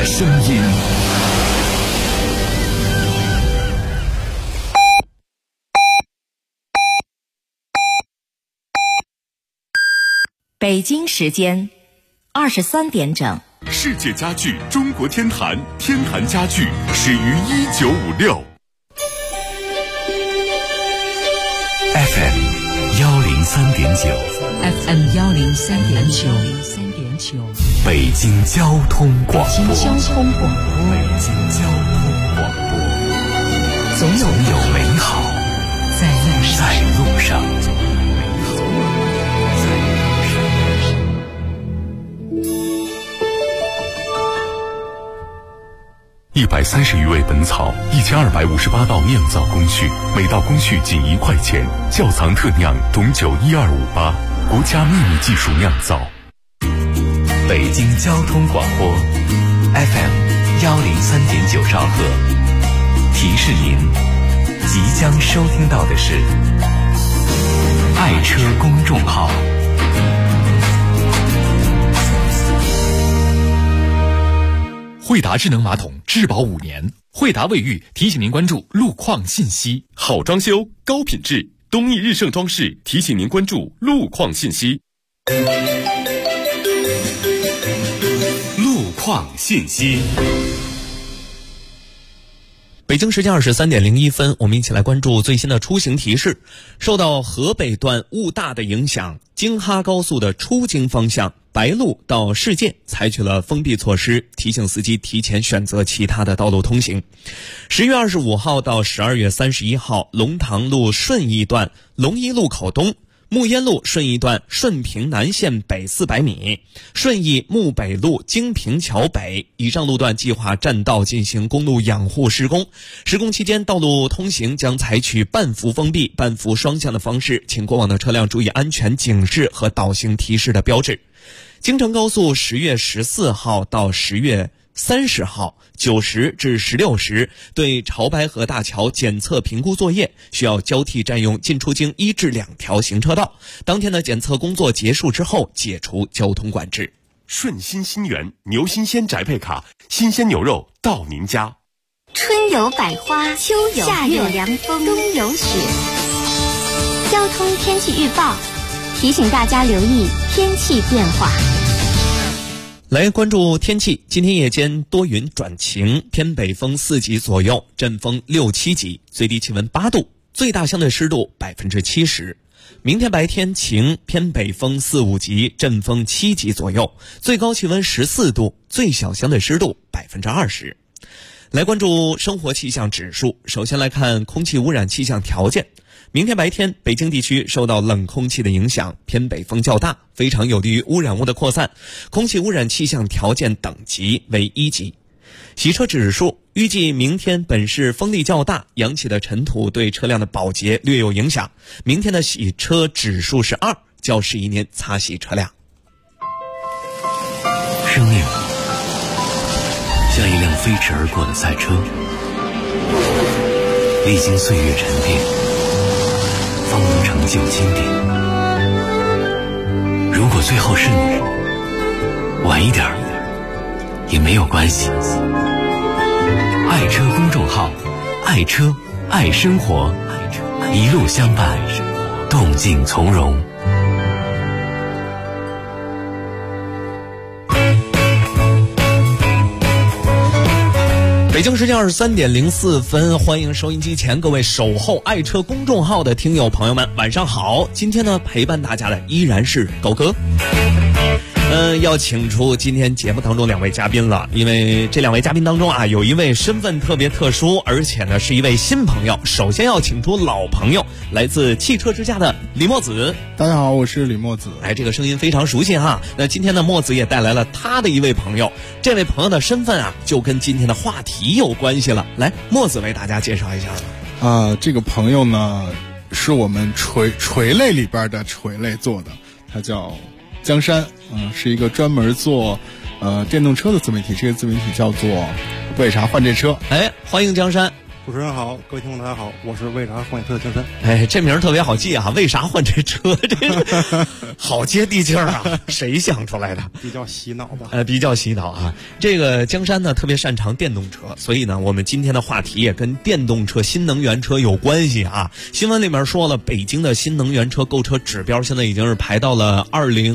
声音。 北京时间23点整。 世界家具中国天坛，天坛家具始于1956。FM 103.9 FM 103.9， 北京交通广播。 北京交通广播，总有美好在路上。 130余味本草，1258道酿造工序，每道工序仅1块钱。窖藏特酿董酒12588，国家秘密技术酿造。 北京交通广播 FM 103.9兆赫，提示您即将收听到的是爱车公众号。 惠达智能马桶质保5年，惠达卫浴提醒您关注路况信息。 好装修高品质，东义日盛装饰提醒您关注路况信息。 路况信息。 北京时间23点01分，我们一起来关注最新的出行提示。受到河北段雾大的影响，京哈高速的出京方向白鹿到世界采取了封闭措施，提醒司机提前选择其他的道路通行。10月25号到12月31号，龙塘路顺义段龙一路口东、木烟路顺义段顺平南线北400米，顺义木北路京平桥北以上路段计划占道进行公路养护施工。施工期间，道路通行将采取半幅封闭、半幅双向的方式，请过往的车辆注意安全警示和导行提示的标志。京承高速10月14号到10月30号9时至16时对潮白河大桥检测评估作业需要交替占用进出京1至2条行车道，当天的检测工作结束之后解除交通管制。 顺心新源牛新鲜宅配卡，新鲜牛肉到您家。 春有百花，秋有夏有凉风，冬有雪。交通天气预报提醒大家留意天气变化。 来关注天气，今天夜间多云转晴，偏北风4级左右，阵风6、7级，最低气温8度，最大相对湿度70%。明天白天晴，偏北风4、5级，阵风7级左右，最高气温14度，最小相对湿度20%。来关注生活气象指数，首先来看空气污染气象条件。明天白天，北京地区受到冷空气的影响，偏北风较大，非常有利于污染物的扩散，空气污染气象条件等级为1级。洗车指数，预计明天本市风力较大，扬起的尘土对车辆的保洁略有影响，明天的洗车指数是2，较适宜您擦洗车辆。 生命像一辆飞驰而过的赛车，历经岁月沉淀，方能成就经典。如果最后是你，晚一点也没有关系。爱车公众号，爱车爱生活，一路相伴，动静从容。 北京时间23点04分，欢迎收音机前各位守候爱车公众号的听友朋友们，晚上好。今天呢，陪伴大家的依然是狗哥。要请出今天节目当中2位嘉宾了，因为这2位嘉宾当中啊，有一位身份特别特殊，而且呢是一位新朋友。首先要请出老朋友，来自汽车之家的李墨子。 大家好，我是李墨子。 这个声音非常熟悉哈。那今天呢，墨子也带来了他的一位朋友，这位朋友的身份啊，就跟今天的话题有关系了。来，墨子为大家介绍一下。 这个朋友呢，是我们垂类里边的垂类做的，他叫江山，是一个专门做电动车的自媒体，这个自媒体叫做为啥换这车。 欢迎江山。 主持人好，各位听众大家好，我是为啥换车的江山。 哎，这名儿特别好记啊！为啥换这车？这个好接地气儿啊！谁想出来的？ 比较洗脑吧。 比较洗脑啊！这个江山呢特别擅长电动车，所以呢，我们今天的话题也跟电动车、新能源车有关系啊。新闻里面说了，北京的新能源车购车指标现在已经是排到了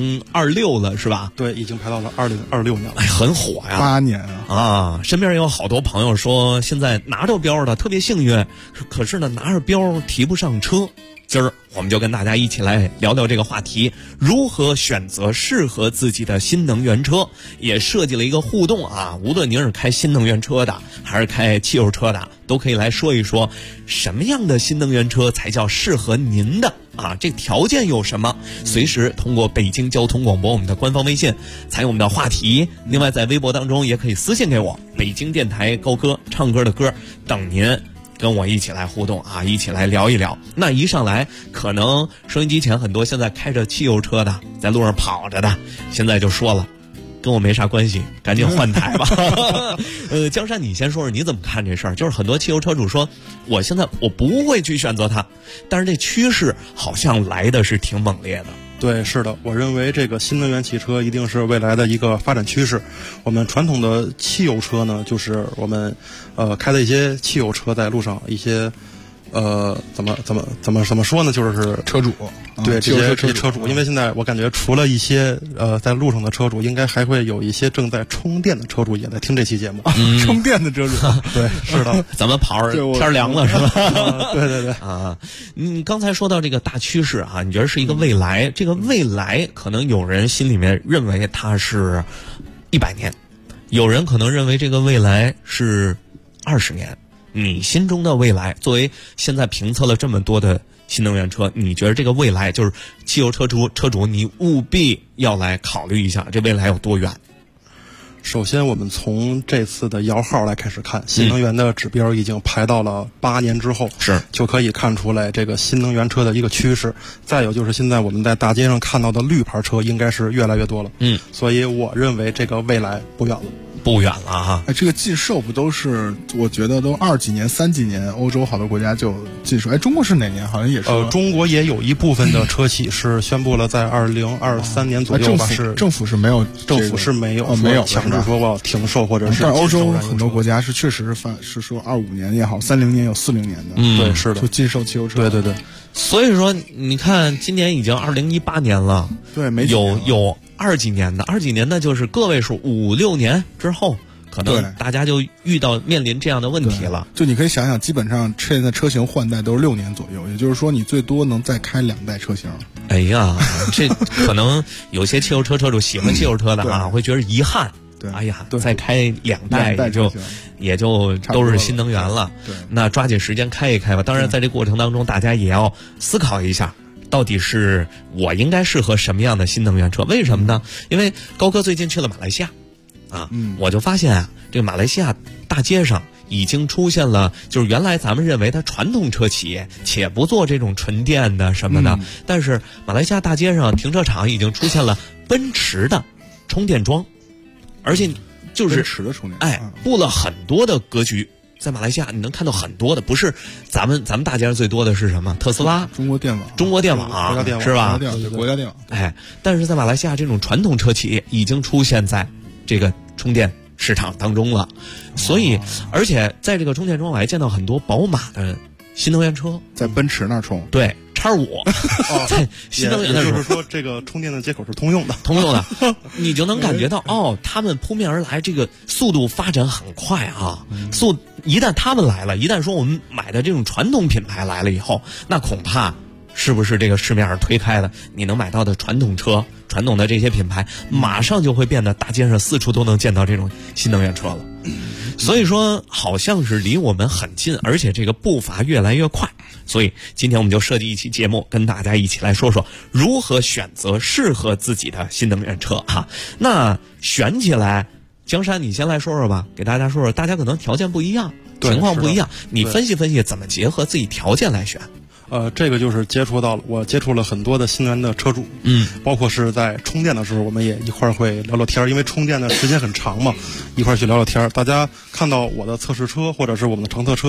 2026了，是吧？ 对，已经排到了2026年了。 哎，很火呀 ！8年啊！身边有好多朋友说，现在拿着标的特别幸运，可是呢，拿着标提不上车。今儿我们就跟大家一起来聊聊这个话题，如何选择适合自己的新能源车，也设计了一个互动啊，无论您是开新能源车的还是开汽油车的，都可以来说一说什么样的新能源车才叫适合您的啊，这条件有什么，随时通过北京交通广播我们的官方微信参与我们的话题，另外在微博当中也可以私信给我，北京电台高歌唱歌的歌等您跟我一起来互动啊，一起来聊一聊。那一上来，可能收音机前很多现在开着汽油车的，在路上跑着的，现在就说了，跟我没啥关系，赶紧换台吧。江山，你先说说你怎么看这事儿？就是很多汽油车主说，我现在我不会去选择它，但是这趋势好像来的是挺猛烈的。 对，是的，我认为这个新能源汽车一定是未来的一个发展趋势。我们传统的汽油车呢，就是我们开的一些汽油车在路上一些怎么说呢？就是车主， 对这些车主，因为现在我感觉除了一些在路上的车主，应该还会有一些正在充电的车主也在听这期节目。 充电的车主， 对，是的， 咱们跑着天凉了是吧？ 对对对啊，你刚才说到这个大趋势啊，你觉得是一个未来？这个未来可能有人心里面认为它是100年，有人可能认为这个未来是20年。你心中的未来，作为现在评测了这么多的新能源车，你觉得这个未来就是汽油车主你务必要来考虑一下，这未来有多远？ 首先，我们从这次的摇号来开始看，新能源的指标已经排到了8年之后， 是就可以看出来这个新能源车的一个趋势。再有就是现在我们在大街上看到的绿牌车应该是越来越多了，所以我认为这个未来不远了。 不远了哈！ 哎，这个禁售不都是？我觉得都20几年、30几年，欧洲好多国家就禁售。哎，中国是哪年？好像也是。 中国也有一部分的车企是宣布了，在2023年左右吧。 政府是没有， 政府是没有强制说我要停售或者是。 但欧洲很多国家是确实是说25年也好，30年有40年的。 对，是的， 就禁售汽油车。 对。 所以说，你看，今年已经2018年了， 对，没有20几年的，就是个位数5、6年之后，可能大家就面临这样的问题了。 就你可以想想，基本上现在车型换代都是6年左右，也就是说，你最多能再开2代车型。 哎呀，这可能有些汽油车车主喜欢汽油车的啊，会觉得遗憾。 对， 哎呀，再开2代也就都是新能源了。 对， 那抓紧时间开一开吧。当然，在这过程当中，大家也要思考一下，到底是我应该适合什么样的新能源车？为什么呢？因为高哥最近去了马来西亚，我就发现啊，这个马来西亚大街上已经出现了，就是原来咱们认为它传统车企且不做这种纯电的什么的，但是马来西亚大街上停车场已经出现了奔驰的充电桩。而且就是奔驰的充电， 布了很多的格局，在马来西亚你能看到很多的，不是咱们大街上最多的是什么？特斯拉、 中国电网是吧？ 国家电网。 哎，但是在马来西亚这种传统车企已经出现在这个充电市场当中了，所以而且在这个充电桩我还见到很多宝马的新能源车在奔驰那儿充， 对。X5，在新能源的时候， 就是说这个充电的接口是通用的， 你就能感觉到他们扑面而来，这个速度发展很快啊。一旦他们来了，一旦说我们买的这种传统品牌来了以后，那恐怕是不是这个市面上推开的你能买到的传统车、传统的这些品牌，马上就会变得大街上四处都能见到这种新能源车了。所以说，好像是离我们很近，而且这个步伐越来越快。所以今天我们就设计一期节目，跟大家一起来说说如何选择适合自己的新能源车哈。那选起来，江山你先来说说吧，给大家说说，大家可能条件不一样，情况不一样，你分析分析怎么结合自己条件来选。 这个就是我接触了很多的新能源的车主，包括是在充电的时候，我们也一块儿会聊聊天，因为充电的时间很长嘛，一块儿去聊聊天。大家看到我的测试车或者是我们的乘测车，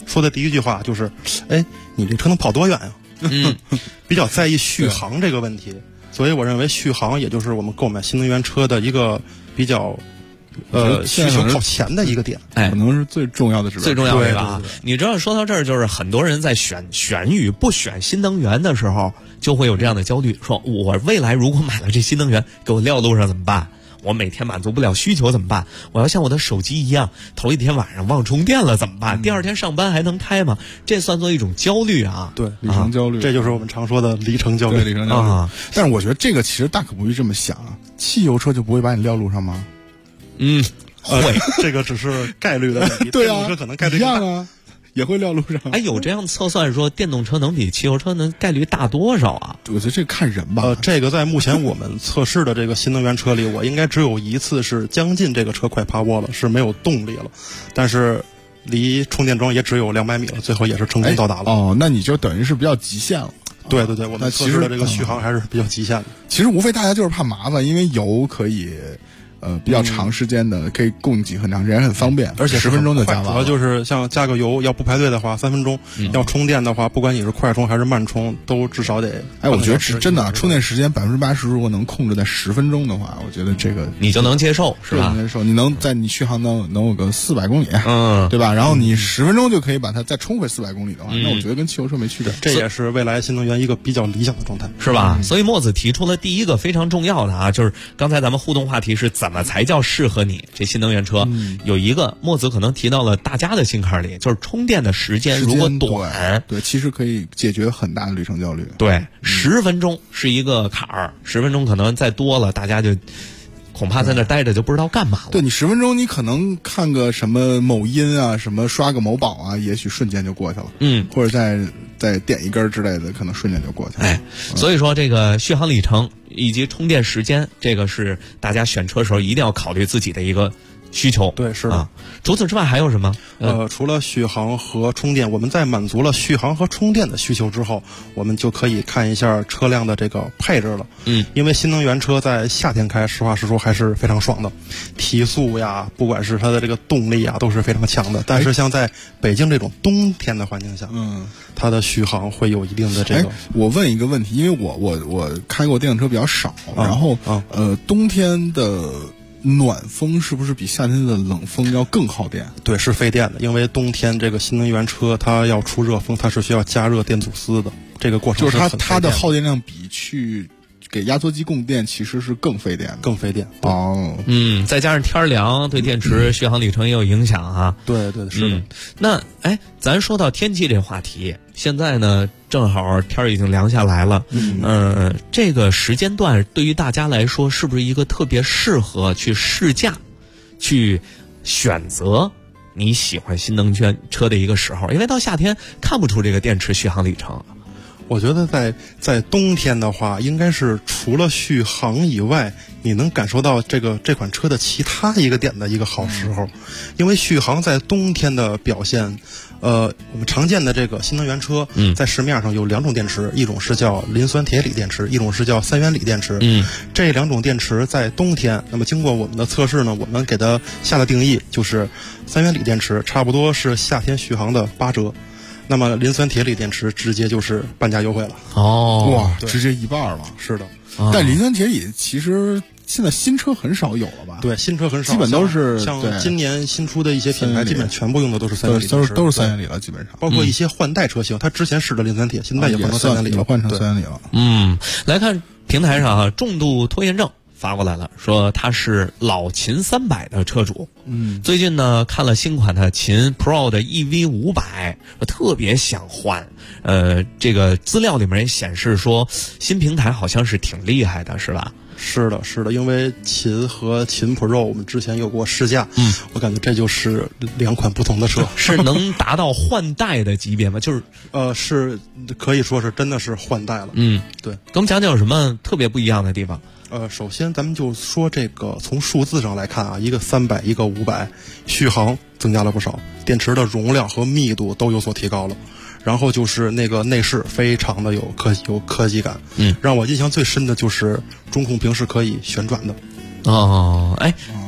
说的第一句话就是，哎，你这车能跑多远呀？比较在意续航这个问题，所以我认为续航也就是我们购买新能源车的一个比较。需求靠前的一个点， 可能是最重要的指标， 最重要的啊！你知道，说到这儿，就是很多人在选与不选新能源的时候，就会有这样的焦虑：说我未来如果买了这新能源，给我撂路上怎么办？我每天满足不了需求怎么办？我要像我的手机一样，头一天晚上忘充电了怎么办？第二天上班还能开吗？这算作一种焦虑啊！ 对， 里程焦虑， 这就是我们常说的里程焦虑。 里程焦虑。但是我觉得这个其实大可不必这么想啊，汽油车就不会把你撂路上吗？ 会， 这个只是概率的问题。 对啊， 电动车可能概率一样啊，也会撂路上。 哎，有这样测算说电动车能比汽油车能概率大多少啊？ 我觉得这个看人吧。 这个在目前我们测试的这个新能源车里，我应该只有一次是将近这个车快趴窝了，是没有动力了，但是离充电桩也只有200米了，最后也是成功到达了。 哦，那你就等于是比较极限了。 对对对，我们测试的这个续航还是比较极限的。 其实无非大家就是怕麻烦，因为油可以。比较长时间的可以供给很长，也很方便， 而且 10分钟就加完了。 主要就是像加个油，要不排队的话3分钟，要充电的话，不管你是快充还是慢充，都至少得。 哎，我觉得是真的，充电时间80%如果能控制在10分钟的话，我觉得这个你就能接受，是吧？ 能接受，你能在你续航能有个400公里，对吧？然后你10分钟就可以把它再充回400公里的话，那我觉得跟汽油车没区别。 这也是未来新能源一个比较理想的状态， 是吧？所以墨子提出了第一个非常重要的啊，就是刚才咱们互动话题是怎么才叫适合你这新能源车，有一个墨子可能提到了大家的心坎里，就是充电的时间如果短， 对，其实可以解决很大的里程焦虑。 对，10分钟是一个坎儿，10分钟可能再多了，大家就恐怕在那待着就不知道干嘛了。 对，你10分钟，你可能看个什么某音啊，什么刷个某宝啊，也许瞬间就过去了。或者再点一根之类的，可能瞬间就过去了。 哎，所以说这个续航里程以及充电时间，这个是大家选车时候一定要考虑自己的一个需求。 对，是的。 啊，除此之外还有什么？ 除了续航和充电，我们在满足了续航和充电的需求之后，我们就可以看一下车辆的这个配置了。因为新能源车在夏天开，实话实说还是非常爽的，提速呀，不管是它的这个动力啊，都是非常强的。但是像在北京这种冬天的环境下，它的续航会有一定的这个。 我问一个问题，因为我开过电动车比较少，然后冬天的暖风是不是比夏天的冷风要更耗电？ 对，是费电的，因为冬天这个新能源车它要出热风，它是需要加热电阻丝的，这个过程就是它的耗电量比去给压缩机供电其实是更费电的， 更费电。 哦， 再加上天凉，对电池续航里程也有影响啊。 对对，是的。 那咱说到天气这话题，现在呢正好天已经凉下来了，这个时间段对于大家来说是不是一个特别适合去试驾、去选择你喜欢新能源车的一个时候？因为到夏天看不出这个电池续航里程。 我觉得在冬天的话，应该是除了续航以外，你能感受到这款车的其他一个点的一个好时候。因为续航在冬天的表现，我们常见的这个新能源车，在市面上有2种电池，一种是叫磷酸铁锂电池，一种是叫3元锂电池。这2种电池在冬天，那么经过我们的测试呢，我们给它下的定义就是3元锂电池差不多是夏天续航的8折。那么磷酸铁锂电池直接就是半价优惠了。 哇，直接一半了。 是的， 但磷酸铁锂其实现在新车很少有了吧？ 对，新车很少， 基本都是像今年新出的一些品牌，基本全部用的都是3元锂， 都是3元锂了，基本上。 包括一些换代车型，它之前使的磷酸铁，现在也换成3元锂了， 换成3元锂了。 来看平台上重度拖延症发过来了，说他是老秦300的车主，最近呢看了新款的秦 Pro 的 EV500，特别想换。这个资料里面也显示说，新平台好像是挺厉害的，是吧？ 是的，是的，因为秦和秦 Pro 我们之前有过试驾，我感觉这就是2款不同的车， 是能达到换代的级别吗？就是是可以说是真的是换代了。对， 给我们讲讲有什么特别不一样的地方？ 首先咱们就说这个从数字上来看啊，一个300，一个500，续航增加了不少，电池的容量和密度都有所提高了。然后就是那个内饰非常的有科技感，让我印象最深的就是中控屏是可以旋转的。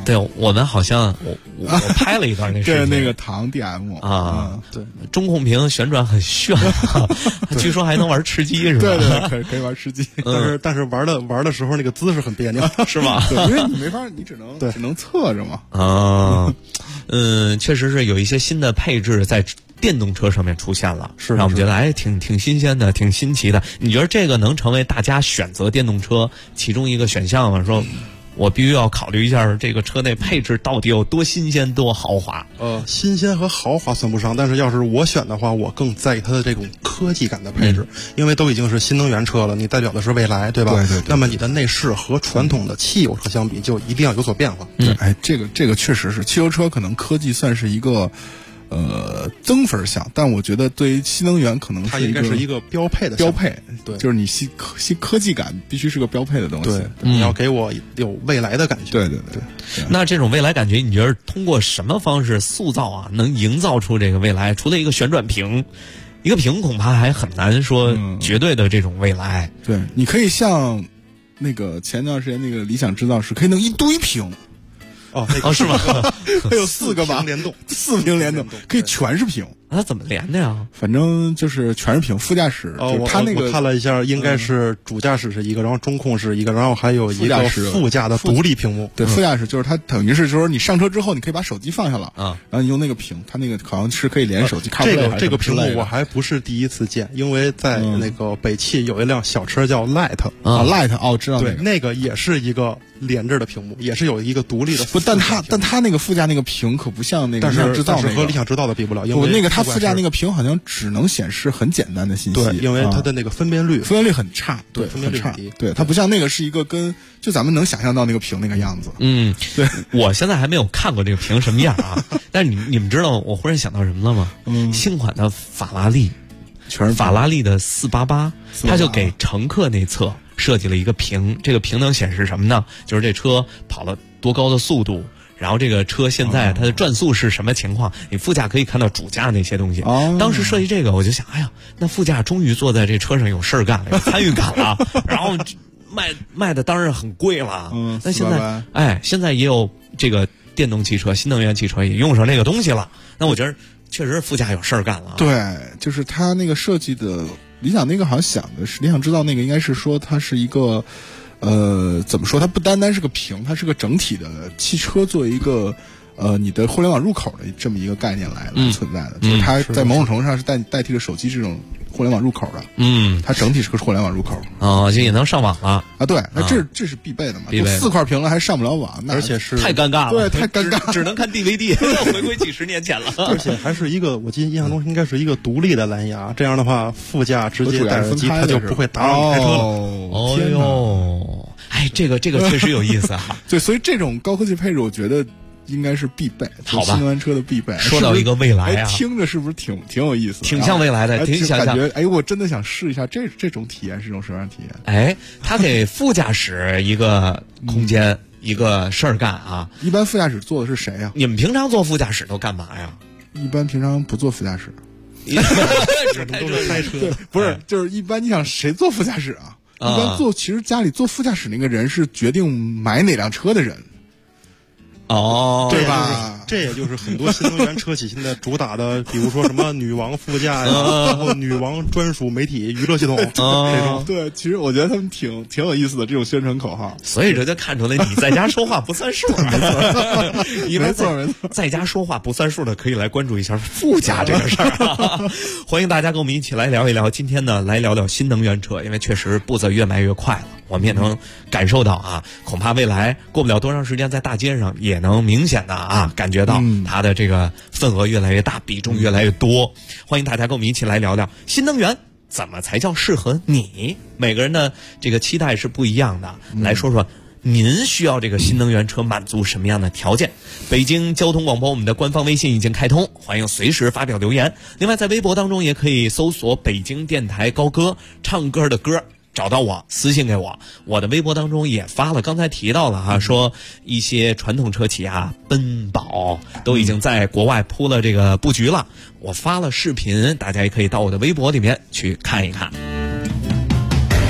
对，我们好像我拍了一段那视频， 对，那个唐 DM 啊， 对， 中控屏旋转很炫，据说还能玩吃鸡是吧？ 对对，可以玩吃鸡， 但是玩的时候那个姿势很别扭， 是吧？ 对，因为你没法，你只能侧着嘛。 啊，确实是有一些新的配置在电动车上面出现了， 是让我们觉得挺新鲜的，挺新奇的。你觉得这个能成为大家选择电动车其中一个选项吗？说我必须要考虑一下这个车内配置到底有多新鲜多豪华。 新鲜和豪华算不上，但是要是我选的话，我更在意它的这种科技感的配置，因为都已经是新能源车了，你代表的是未来，对吧？ 对。 那么你的内饰和传统的汽油车相比，就一定要有所变化。 对，这个确实是汽油车可能科技算是一个增分项，但我觉得对于新能源可能它应该是一个标配的标配， 对， 就是你新科技感必须是个标配的东西， 对，你要给我有未来的感觉， 对。 那这种未来感觉，你觉得通过什么方式塑造啊，能营造出这个未来？除了一个旋转屏，一个屏恐怕还很难说绝对的这种未来。 对，你可以像那个前段时间那个理想制造室，可以弄一堆屏。 是吗？ 还有4个吧，4屏联动，可以全是屏。 它怎么连的呀？ 反正就是全是屏，副驾驶它那个我看了一下，应该是主驾驶是一个，然后中控是一个，然后还有一个副驾的独立屏幕。 对，副驾驶就是它等于是就是你上车之后，你可以把手机放下了啊，然后你用那个屏，它那个好像是可以连手机。 这个屏幕我还不是第一次见，因为在那个北汽有一辆小车叫 Light Light 知道对，那个也是一个连着的屏幕，也是有一个独立的。 但它那个副驾那个屏可不像那个理想制造但是和理想制造的比不了，因为那个它副驾那个屏好像只能显示很简单的信息， 对，因为它的那个分辨率很差，对， 分辨率很低， 对，它不像那个是一个就咱们能想象到那个屏那个样子。 对，我现在还没有看过这个屏什么样啊，但是你们知道我忽然想到什么了吗？新款的法拉利， 全是法拉利的488，它就给乘客内侧设计了一个屏，这个屏能显示什么呢？就是这车跑了多高的速度。然后这个车现在它的转速是什么情况？你副驾可以看到主驾那些东西。当时设计这个，我就想，哎呀，那副驾终于坐在这车上有事儿干了，有参与感了。然后卖的当然很贵了。那现在也有这个电动汽车、新能源汽车也用上这个东西了。那我觉得确实副驾有事儿干了。 对，就是它那个设计的理想那个好像想的是理想制造那个应该是说它是一个。怎么说？它不单单是个屏，它是个整体的汽车作为一个你的互联网入口的这么一个概念来存在的，就是它在某种程度上是代替了手机这种互联网入口的。它整体是个互联网入口。 就也能上网了啊？对，那这是必备的嘛？4块屏了还上不了网， 而且是太尴尬了。 对，太尴尬， 只能看 DVD，回归几十年前了。 而且还是一个，我记得印象中应该是一个独立的蓝牙，这样的话副驾直接戴耳机，它就不会打扰你开车了。 哦哟。这个确实有意思哈。 对，所以这种高科技配置，我觉得应该是必备， 好吧？ 新能源车的必备。 说到一个未来啊， 听着是不是挺有意思的？ 挺像未来的，挺想感觉我真的想试一下这种体验是一种什么样的体验？他给副驾驶一个空间，一个事儿干啊。 一般副驾驶坐的是谁呀？ 你们平常坐副驾驶都干嘛呀？ 一般平常不坐副驾驶， 都是开车。 不是，就是一般你想谁坐副驾驶啊？一般其实家里坐副驾驶那个人是决定买哪辆车的人，对吧？ 这也就是很多新能源车企现在主打的，比如说什么女王副驾呀，然后女王专属媒体娱乐系统这种。 对，其实我觉得他们挺有意思的这种宣传口号。 所以这就看出来你在家说话不算数。 没错， 在家说话不算数的可以来关注一下副驾这个事儿。欢迎大家跟我们一起来聊一聊。今天呢，来聊聊新能源车，因为确实步子越迈越快了。我们也能感受到啊，恐怕未来过不了多长时间，在大街上也能明显的感觉到它的这个份额越来越大，比重越来越多。欢迎大家跟我们一起来聊聊新能源怎么才叫适合你。每个人的这个期待是不一样的，来说说您需要这个新能源车满足什么样的条件？北京交通广播我们的官方微信已经开通，欢迎随时发表留言。另外在微博当中也可以搜索北京电台高歌，唱歌的歌，找到我私信给我。我的微博当中也发了，刚才提到了说一些传统车企奔宝都已经在国外铺了这个布局了，我发了视频，大家也可以到我的微博里面去看一看。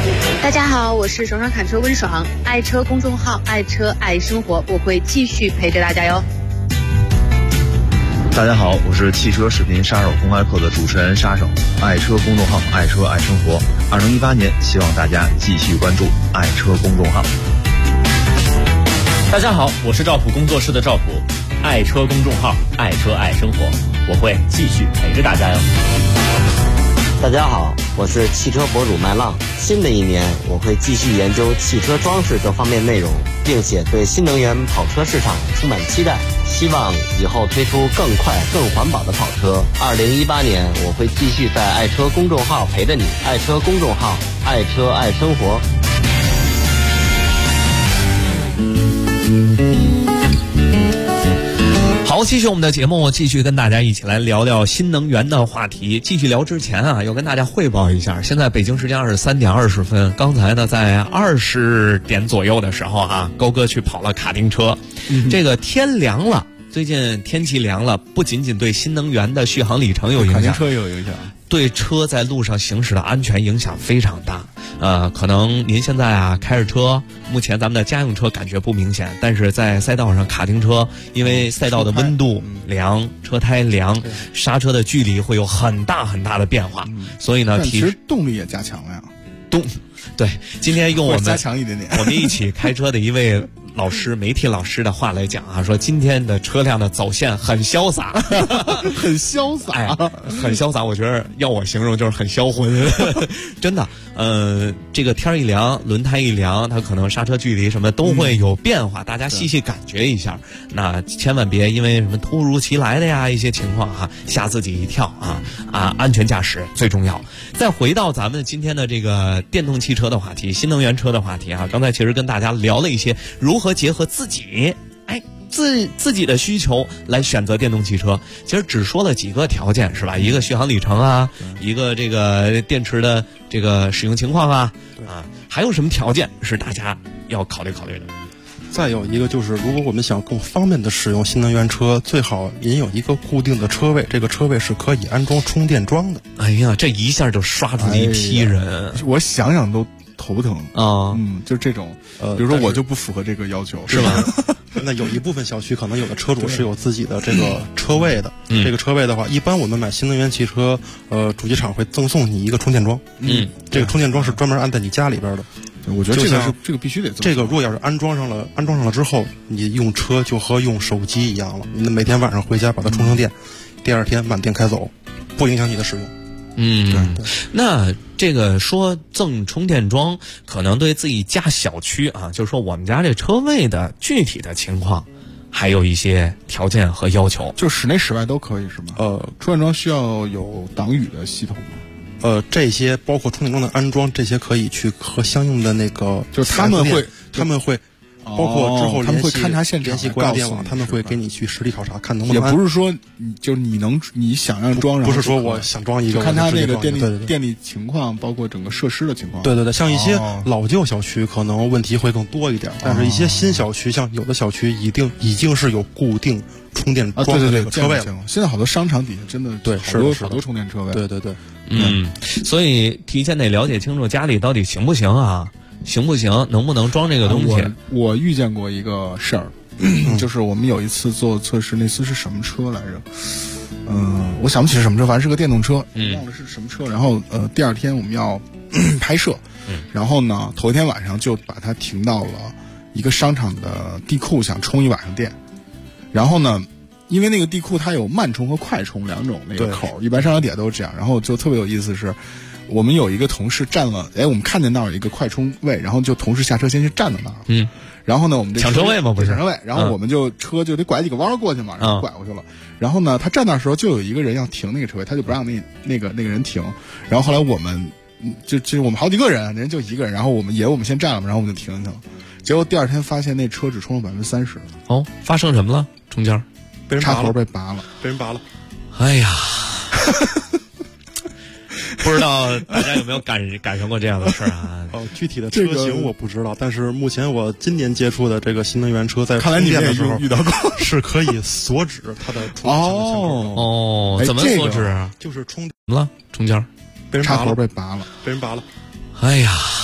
大家好，我是爽爽侃车温爽，爱车公众号爱车爱生活，我会继续陪着大家哟。 大家好，我是汽车视频杀手公开课的主持人杀手，爱车公众号爱车爱生活。2018年，希望大家继续关注爱车公众号。 大家好，我是赵普工作室的赵普，爱车公众号爱车爱生活，我会继续陪着大家哟。 大家好，我是汽车博主麦浪。新的一年，我会继续研究汽车装饰这方面内容，并且对新能源跑车市场充满期待，希望以后推出更快、更环保的跑车。2018年，我会继续在爱车公众号陪着你，爱车公众号，爱车爱生活。 好，继续我们的节目，继续跟大家一起来聊聊新能源的话题。继续聊之前啊，要跟大家汇报一下，现在北京时间23点20分，刚才呢在20点左右的时候啊，高哥去跑了卡丁车。这个天凉了，最近天气凉了，不仅仅对新能源的续航里程有影响， 卡丁车也有影响， 对车在路上行驶的安全影响非常大。可能您现在啊开着车，目前咱们的家用车感觉不明显，但是在赛道上卡丁车，因为赛道的温度凉，车胎凉，刹车的距离会有很大很大的变化，所以呢， 其实动力也加强了呀。 对，今天用我们加强一点点， 我们一起开车的一位老师，媒体老师的话来讲啊，说今天的车辆的走线很潇洒， 很潇洒， 哎，很潇洒。我觉得要我形容就是很销魂，真的。这个天一凉，轮胎一凉，它可能刹车距离什么都会有变化，大家细细感觉一下。那千万别因为什么突如其来的呀一些情况啊，吓自己一跳啊！安全驾驶最重要。再回到咱们今天的这个电动汽车的话题，新能源车的话题啊，刚才其实跟大家聊了一些如何结合自己自己的需求来选择电动汽车，其实只说了几个条件是吧？一个续航里程啊，一个这个电池的这个使用情况啊，还有什么条件是大家要考虑考虑的？ 再有一个就是，如果我们想更方便的使用新能源车，最好您有一个固定的车位，这个车位是可以安装充电桩的。 哎呀，这一下就刷出一批人， 我想想都头疼啊！ 就这种，比如说我就不符合这个要求， 是吧？那有一部分小区可能有的车主是有自己的这个车位的，这个车位的话，一般我们买新能源汽车，主机厂会赠送你一个充电桩，这个充电桩是专门安在你家里边的。 我觉得这个必须得这个，如果要是安装上了之后，你用车就和用手机一样了。你每天晚上回家把它充上电，第二天满电开走，不影响你的使用。 对。那这个说赠充电桩，可能对自己家小区啊，就是说我们家这车位的具体的情况，还有一些条件和要求。 就室内室外都可以是吗？充电桩需要有挡雨的系统吗？ 这些包括充电桩的安装，这些可以去和相应的那个， 就是他们会。 包括之后他们会勘察现场， 联系国家电网，他们会给你去实地考察，看能不能。 也不是说你想让装， 不是说我想装一个， 看他那个电力情况，包括整个设施的情况。 对，像一些老旧小区可能问题会更多一点，但是一些新小区，像有的小区已经是有固定充电桩的这个车位了。 现在好多商场底下真的好多充电车位。 对。 所以提前得了解清楚家里到底行不行啊。行不行？能不能装这个东西？ 我遇见过一个事儿，就是我们有一次做测试，那次是什么车来着？我想不起是什么车，反正是个电动车，忘了是什么车。然后第二天我们要拍摄，然后呢，头一天晚上就把它停到了一个商场的地库，想充一晚上电。然后呢，因为那个地库它有慢充和快充两种那个口，一般商场底下都是这样。然后就特别有意思是。我们有一个同事站了，我们看见那儿有一个快充位，然后就同事下车先去站到那儿，然后呢，我们抢车位吗？不是抢车位，然后我们就车就得拐几个弯过去嘛，然后拐过去了。然后呢，他站那的时候就有一个人要停那个车位，他就不让那个人停。然后后来我们就我们好几个人，人就一个人，然后我们先站了嘛，然后我们就停一停。结果第二天发现那车只充了30%。 哦，发生什么了？中间插头被拔了， 被人拔了。 哎呀。不知道大家有没有赶上过这样的事儿啊？ 具体的车型我不知道，但是目前我今年接触的这个新能源车，在看来你也遇到过， 是可以锁止它的充电的情况。 怎么锁止啊？ 就是充了中间插头被拔了， 被人拔了。 哎呀，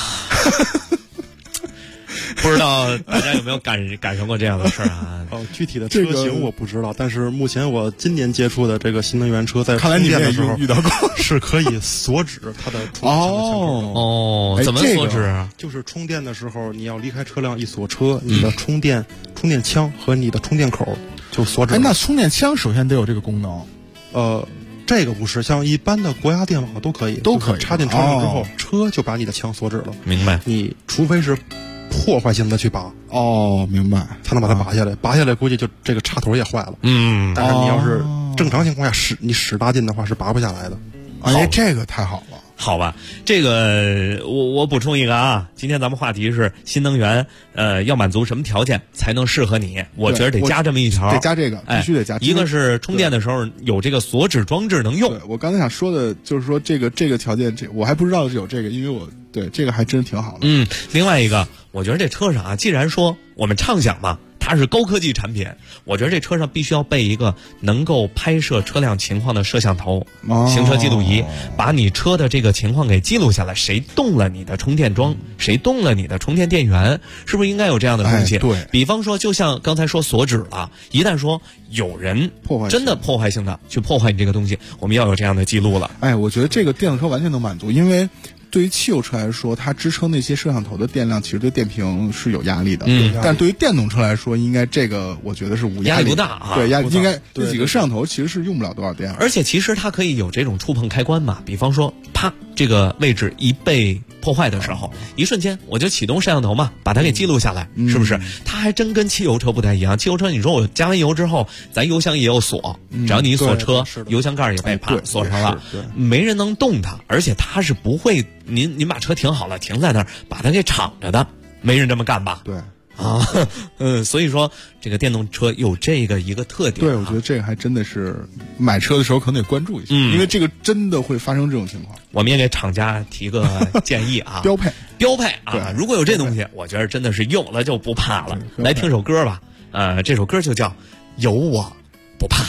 不知道大家有没有赶上过这样的事儿啊？ 具体的车型我不知道，但是目前我今年接触的这个新能源车，在看来你也充电的时候遇到过， 是可以锁止它的充电的情况。 哦，怎么锁止啊？ 就是充电的时候，你要离开车辆一锁车，你的充电枪和你的充电口就锁止了。 那充电枪首先得有这个功能。 这个不是，像一般的国家电网都可以插进车上之后，车就把你的枪锁止了。 明白？ 你除非是破坏性的去拔， 明白， 才能把它拔下来。拔下来估计就这个插头也坏了。但是你要是正常情况下你使大劲的话是拔不下来的。 这个太好了。 好吧，这个我补充一个啊，今天咱们话题是新能源，要满足什么条件才能适合你？我觉得得加这么一条， 得加这个，必须得加。 一个是充电的时候有这个锁止装置能用。 对，我刚才想说的就是说这个条件，我还不知道有这个，因为我对这个还真挺好的。 另外一个，我觉得这车上啊，既然说我们畅想嘛，它是高科技产品，我觉得这车上必须要备一个能够拍摄车辆情况的摄像头、行车记录仪，把你车的这个情况给记录下来。谁动了你的充电桩，谁动了你的充电电源，是不是应该有这样的东西？ 对， 比方说，就像刚才说锁止了，一旦说有人真的破坏性的去破坏你这个东西，我们要有这样的记录了。 我觉得这个电动车完全能满足，因为对于汽油车来说，它支撑那些摄像头的电量，其实对电瓶是有压力的。但对于电动车来说，应该这个我觉得是无压力， 压力不大啊。 对，应该这几个摄像头其实是用不了多少电。 而且其实它可以有这种触碰开关嘛，比方说，啪，这个位置一被破坏的时候，一瞬间我就启动摄像头嘛，把它给记录下来，是不是？它还真跟汽油车不太一样。汽油车你说我加完油之后，咱油箱也有锁，只要你一锁车，油箱盖也被锁上了，没人能动它，而且它是不会。您把车停好了，停在那儿，把它给敞着的，没人这么干吧？ 对啊，所以说这个电动车有这个一个特点。 对，我觉得这个还真的是买车的时候可能得关注一下，因为这个真的会发生这种情况。 我们也给厂家提个建议啊， 标配啊，如果有这东西，我觉得真的是有了就不怕了。来听首歌吧，这首歌就叫《有我不怕》。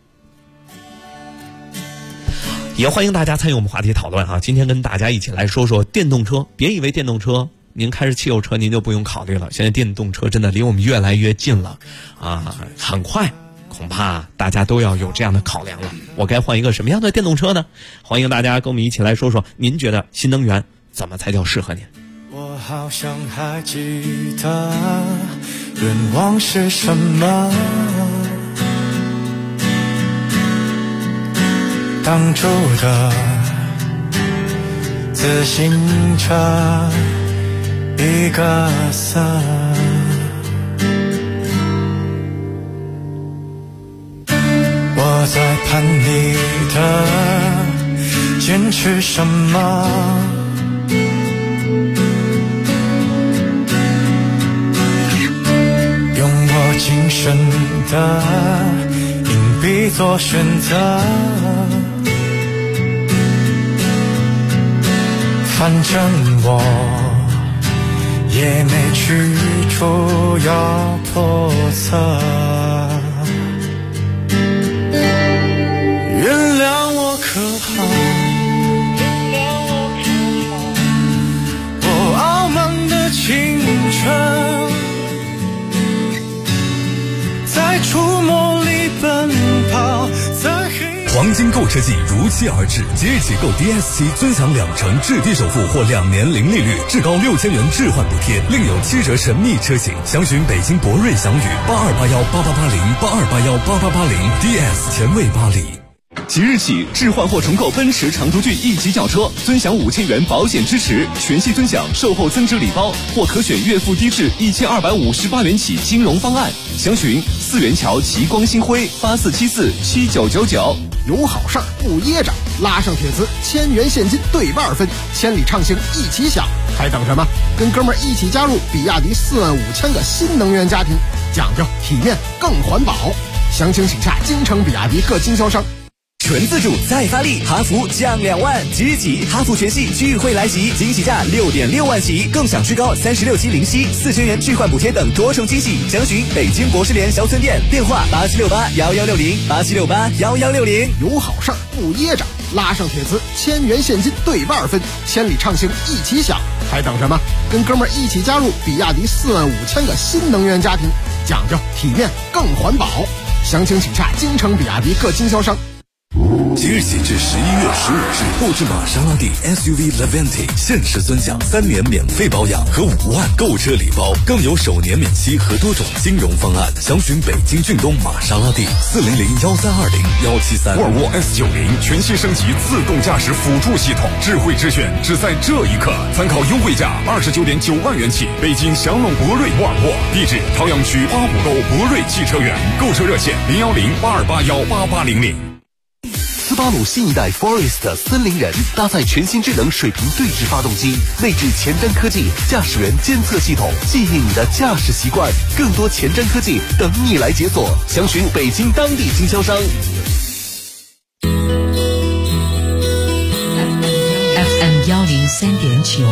也欢迎大家参与我们话题讨论啊！今天跟大家一起来说说电动车。别以为电动车您开着汽油车您就不用考虑了，现在电动车真的离我们越来越近了啊！很快恐怕大家都要有这样的考量了。我该换一个什么样的电动车呢？欢迎大家跟我们一起来说说，您觉得新能源怎么才叫适合您？ 我好像还记得愿望是什么，当初的自行车一个色，我在盼你的坚持什么，用我今生的硬币做选择，反正我也没去处要叵测，原谅我可好？我傲慢的青春，在触摸里奔跑，在黄金购车季如期而至，即日起购 DS7 尊享2%至低首付或2年零利率，至高6000元置换补贴，另有7折神秘车型。详询北京博瑞祥宇8281888082818880 DS 前卫巴黎。 即日起置换或重购奔驰长途骏1级轿车，尊享5000元保险支持，全系尊享售后增值礼包，或可选月付低至1258元起金融方案。详询4元桥奇光星辉84747999。 有好事儿不噎着，拉上铁磁1000元现金兑半分，千里畅行一起享，还等什么？跟哥们儿一起加入比亚迪45000个新能源家庭，讲究体面更环保。详情请洽京城比亚迪各经销商。 纯自主再发力，哈弗降2万，即日起哈弗全系聚会来袭，惊喜价6.6万起，更享最高36期零息，4000元置换补贴等多重惊喜。详询北京博士联小村店，电话8768116087681160。 有好事儿不噎着，拉上铁磁1000元现金兑半分，千里畅行一起享， 还等什么？跟哥们儿一起加入比亚迪45000个新能源家庭，讲究体面更环保。详情请洽京城比亚迪各经销商。 即日起至11月15日，购置玛莎拉蒂 SUV Levante 限时尊享3年免费保养和5万购车礼包，更有首年免息和多种金融方案。详询北京骏东玛莎拉蒂400-1320-173。 沃尔沃 S90 全新升级自动驾驶辅助系统，智慧之选只在这一刻。参考优惠价29.9万元起，北京祥龙博瑞沃尔沃，地址朝阳区8五沟博瑞汽车园，购车热线010-8281-8800。 斯巴鲁新一代 Forest 森林人搭载全新智能水平对置发动机，内置前瞻科技驾驶员监测系统，记忆你的驾驶习惯。更多前瞻科技等你来解锁，详询北京当地经销商。 FM 103.9，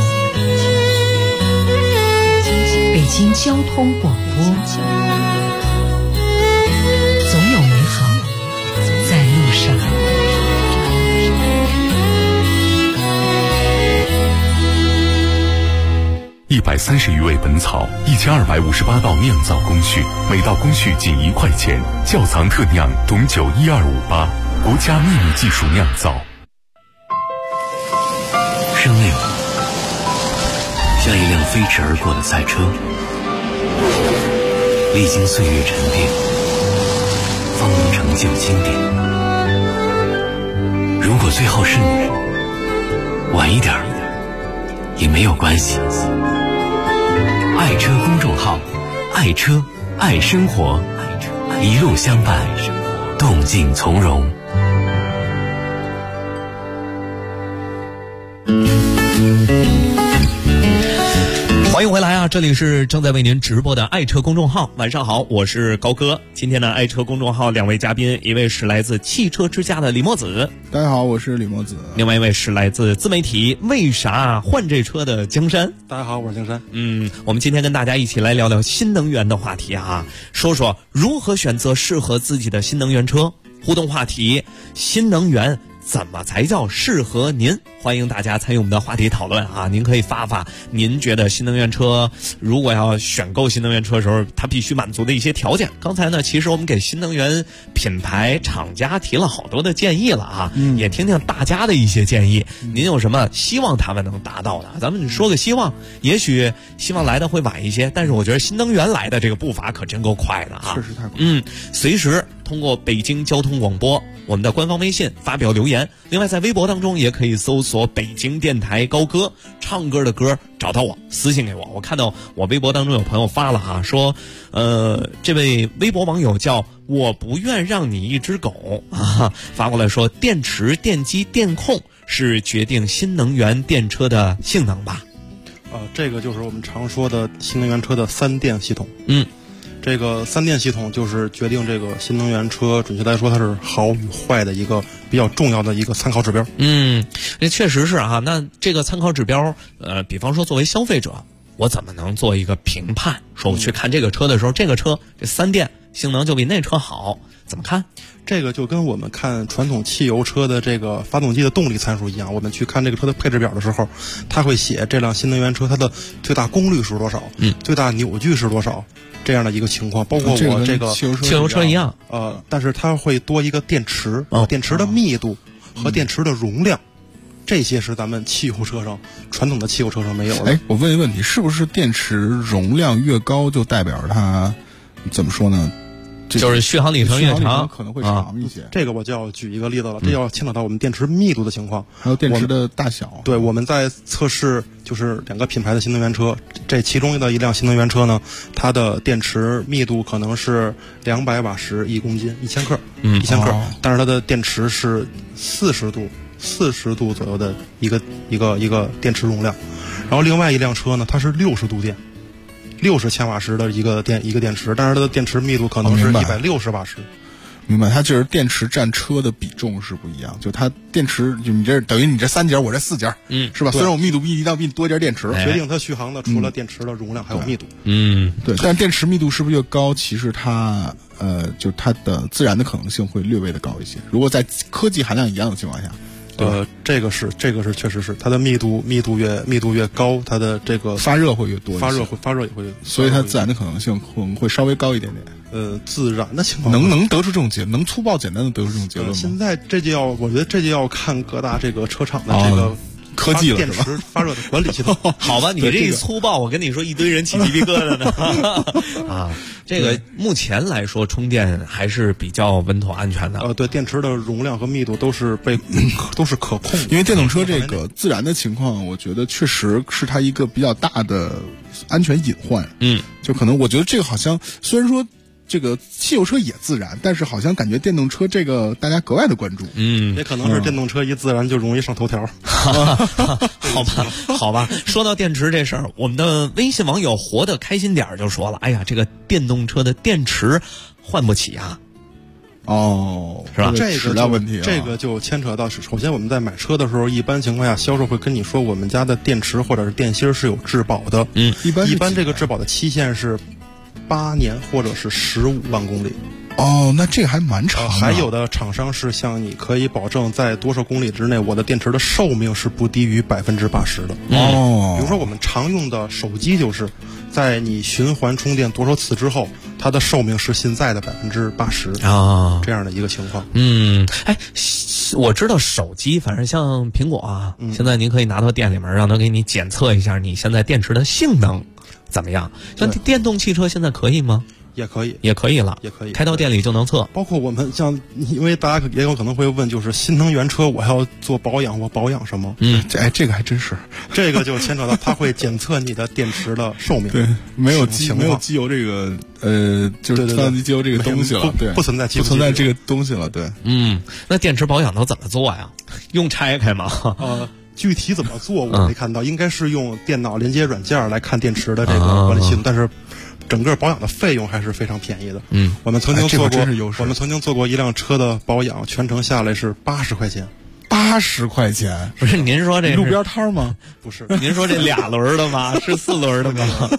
北京交通广播，总有美好在路上。 130余味本草，1258道酿造工序，每道工序仅1块钱。窖藏特酿董酒12588，国家秘密技术酿造。 生命像一辆飞驰而过的赛车，历经岁月沉淀，方能成就经典。如果最后是你，晚一点也没有关系。爱车公众号，爱车爱生活，一路相伴，动静从容。 欢迎回来啊！这里是正在为您直播的爱车公众号。晚上好，我是高哥。今天呢，爱车公众号2位嘉宾，一位是来自汽车之家的李墨子， 大家好，我是李墨子； 另外一位是来自自媒体为啥换这车的江山。 大家好，我是江山。 我们今天跟大家一起来聊聊新能源的话题啊，说说如何选择适合自己的新能源车。互动话题：新能源怎么才叫适合您？欢迎大家参与我们的话题讨论啊！您可以发您觉得新能源车如果要选购新能源车的时候，它必须满足的一些条件。刚才呢，其实我们给新能源品牌厂家提了好多的建议了啊，也听听大家的一些建议。您有什么希望他们能达到的？咱们说个希望，也许希望来的会晚一些，但是我觉得新能源来的这个步伐可真够快的啊！ 确实太快。 随时通过北京交通广播我们的官方微信发表留言，另外在微博当中也可以搜索北京电台高歌，唱歌的歌，找到我私信给我。我看到我微博当中有朋友发了哈，说这位微博网友叫我不愿让你一只狗啊，发过来说电池、电机、电控是决定新能源电车的性能吧。 这个就是我们常说的新能源车的3电系统。这个3电系统就是决定这个新能源车，准确来说它是好与坏的一个比较重要的一个参考指标。 这确实是啊。那这个参考指标，比方说作为消费者，我怎么能做一个评判？说我去看这个车的时候，这个车这3电性能就比那车好，怎么看？ 这个就跟我们看传统汽油车的这个发动机的动力参数一样，我们去看这个车的配置表的时候，它会写这辆新能源车它的最大功率是多少，最大扭矩是多少，这样的一个情况。包括我这个汽油车一样， 但是它会多一个电池，电池的密度和电池的容量，这些是咱们汽油车上传统的汽油车上没有的。 我问一个问题，是不是电池容量越高就代表它怎么说呢？ 就是续航里程越长， 可能会长一些。 这个我就要举一个例子了，这要牵扯到我们电池密度的情况， 还有电池的大小。 对，我们在测试就是2个品牌的新能源车，这其中的一辆新能源车呢，它的电池密度可能是200瓦时1公斤1000克，1000克，但是它的电池是40度左右的一个电池容量。然后另外一辆车呢，它是60度电。60千瓦时的一个电池，但是它的电池密度可能是160瓦时。 明白，它就是电池占车的比重是不一样，就它电池就你这等于你这3节，我这4节，是吧？虽然我密度一定要比你多一节电池， 决定它续航的除了电池的容量还有密度。 对，但电池密度是不是越高，其实它就它的自燃的可能性会略微的高一些。如果在科技含量一样的情况下。 这个是确实是它的密度越高，它的这个发热会越多， 发热也会， 所以它自燃的可能性会稍微高一点点。 自燃的情况能得出这种能粗暴简单的得出这种结论吗？ 现在我觉得这就要看各大这个车厂的这个科技了， 电池发热的管理系统。 好吧，你这一粗暴，我跟你说，一堆人起鸡皮疙瘩呢。啊，这个目前来说，充电还是比较稳妥安全的。 对，电池的容量和密度都是可控的。 因为电动车这个自燃的情况，我觉得确实是它一个比较大的安全隐患。就可能我觉得这个好像虽然说。这个汽油车也自燃，但是好像感觉电动车这个大家格外的关注。 也可能是电动车一自燃就容易上头条。 好吧。说到电池这事儿，我们的微信网友活得开心点就说了：“哎呀，这个电动车的电池换不起啊。”是吧？ 质量问题， 这个就牵扯到首先我们在买车的时候，一般情况下销售会跟你说，我们家的电池或者是电芯是有质保的。一般这个质保的期限是8年或者是15万公里。 那这个还蛮长的。 还有的厂商是像你可以保证在多少公里之内，我的电池的寿命是不低于80%的。比如说我们常用的手机，就是在你循环充电多少次之后，它的寿命是现在的80%这样的一个情况。 我知道手机，反正像苹果啊，现在您可以拿到店里面，让它给你检测一下你现在电池的性能怎么样。像电动汽车现在可以吗？ 也可以了，开到店里就能测。 包括我们像，因为大家也有可能会问，就是新能源车我要做保养，我保养什么？ 这个还真是， 这个就牵扯到它会检测你的电池的寿命。 对，没有机油这个就是发动机机油这个东西了，对， 不存在这个东西了，对。 那电池保养都怎么做呀？用拆开吗？ 具体怎么做我没看到，应该是用电脑连接软件来看电池的这个管理系统，但是整个保养的费用还是非常便宜的。我们曾经做过一辆车的保养，全程下来是80块钱。 80块钱？ 不是您说这路边摊吗？ 不是， 您说这2轮的吗？是4轮的吗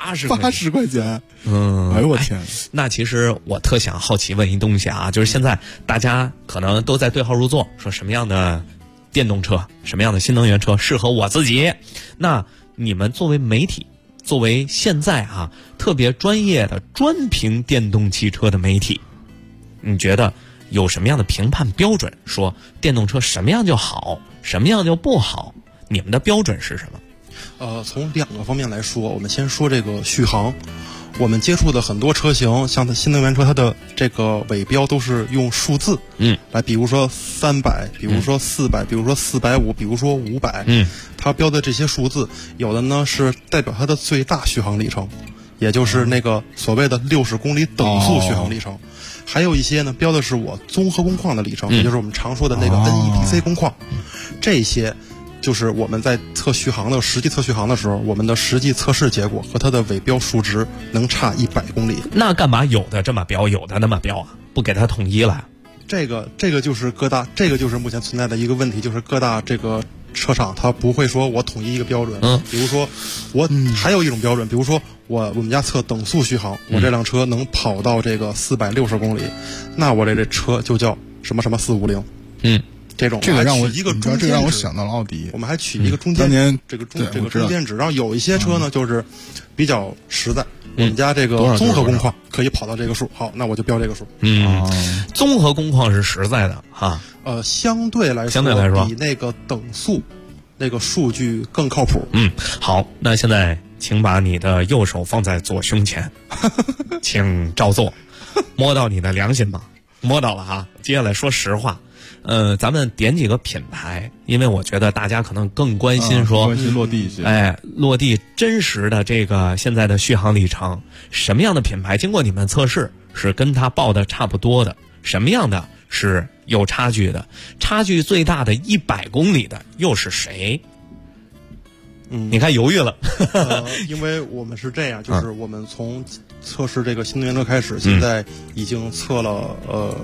？80块钱。哎呦我天！ 那其实我特想好奇问一东西啊，就是现在大家可能都在对号入座，说什么样的电动车，什么样的新能源车适合我自己。那你们作为媒体，作为现在特别专业的专评电动汽车的媒体，你觉得有什么样的评判标准？说电动车什么样就好，什么样就不好？你们的标准是什么？ 从2个方面来说，我们先说这个续航。我们接触的很多车型，像新能源车，它的这个尾标都是用数字，来，比如说300，比如说400，比如说450，比如说500，它标的这些数字，有的呢是代表它的最大续航里程，也就是那个所谓的60公里等速续航里程，还有一些呢标的是我综合工况的里程，也就是我们常说的那个 NEDC 工况，这些。就是我们在实际测续航的时候，我们的实际测试结果和它的尾标数值能差100公里。 那干嘛有的这么标，有的那么标啊？不给它统一了？ 这个就是这个就是目前存在的一个问题，就是各大这个车厂它不会说我统一一个标准。比如说我还有一种标准，比如说我们家测等速续航，我这辆车能跑到这个460公里，那我这车就叫什么什么450。这个让我想到了奥迪。 我们还取一个中间， 当年这个中间值。然后有一些车呢，就是比较实在，我们家这个综合工况可以跑到这个数，好，那我就标这个数。 综合工况是实在的哈。 相对来说比那个等速那个数据更靠谱。 好，那现在请把你的右手放在左胸前，请照做，摸到你的良心吗？摸到了哈。接下来说实话。咱们点几个品牌，因为我觉得大家可能更关心说， 关心落地一些。落地真实的这个现在的续航里程，什么样的品牌经过你们测试是跟它报的差不多的，什么样的是有差距的，差距最大的100公里的又是谁？你看犹豫了。 因为我们是这样，就是我们从测试这个新能源车开始，现在已经测了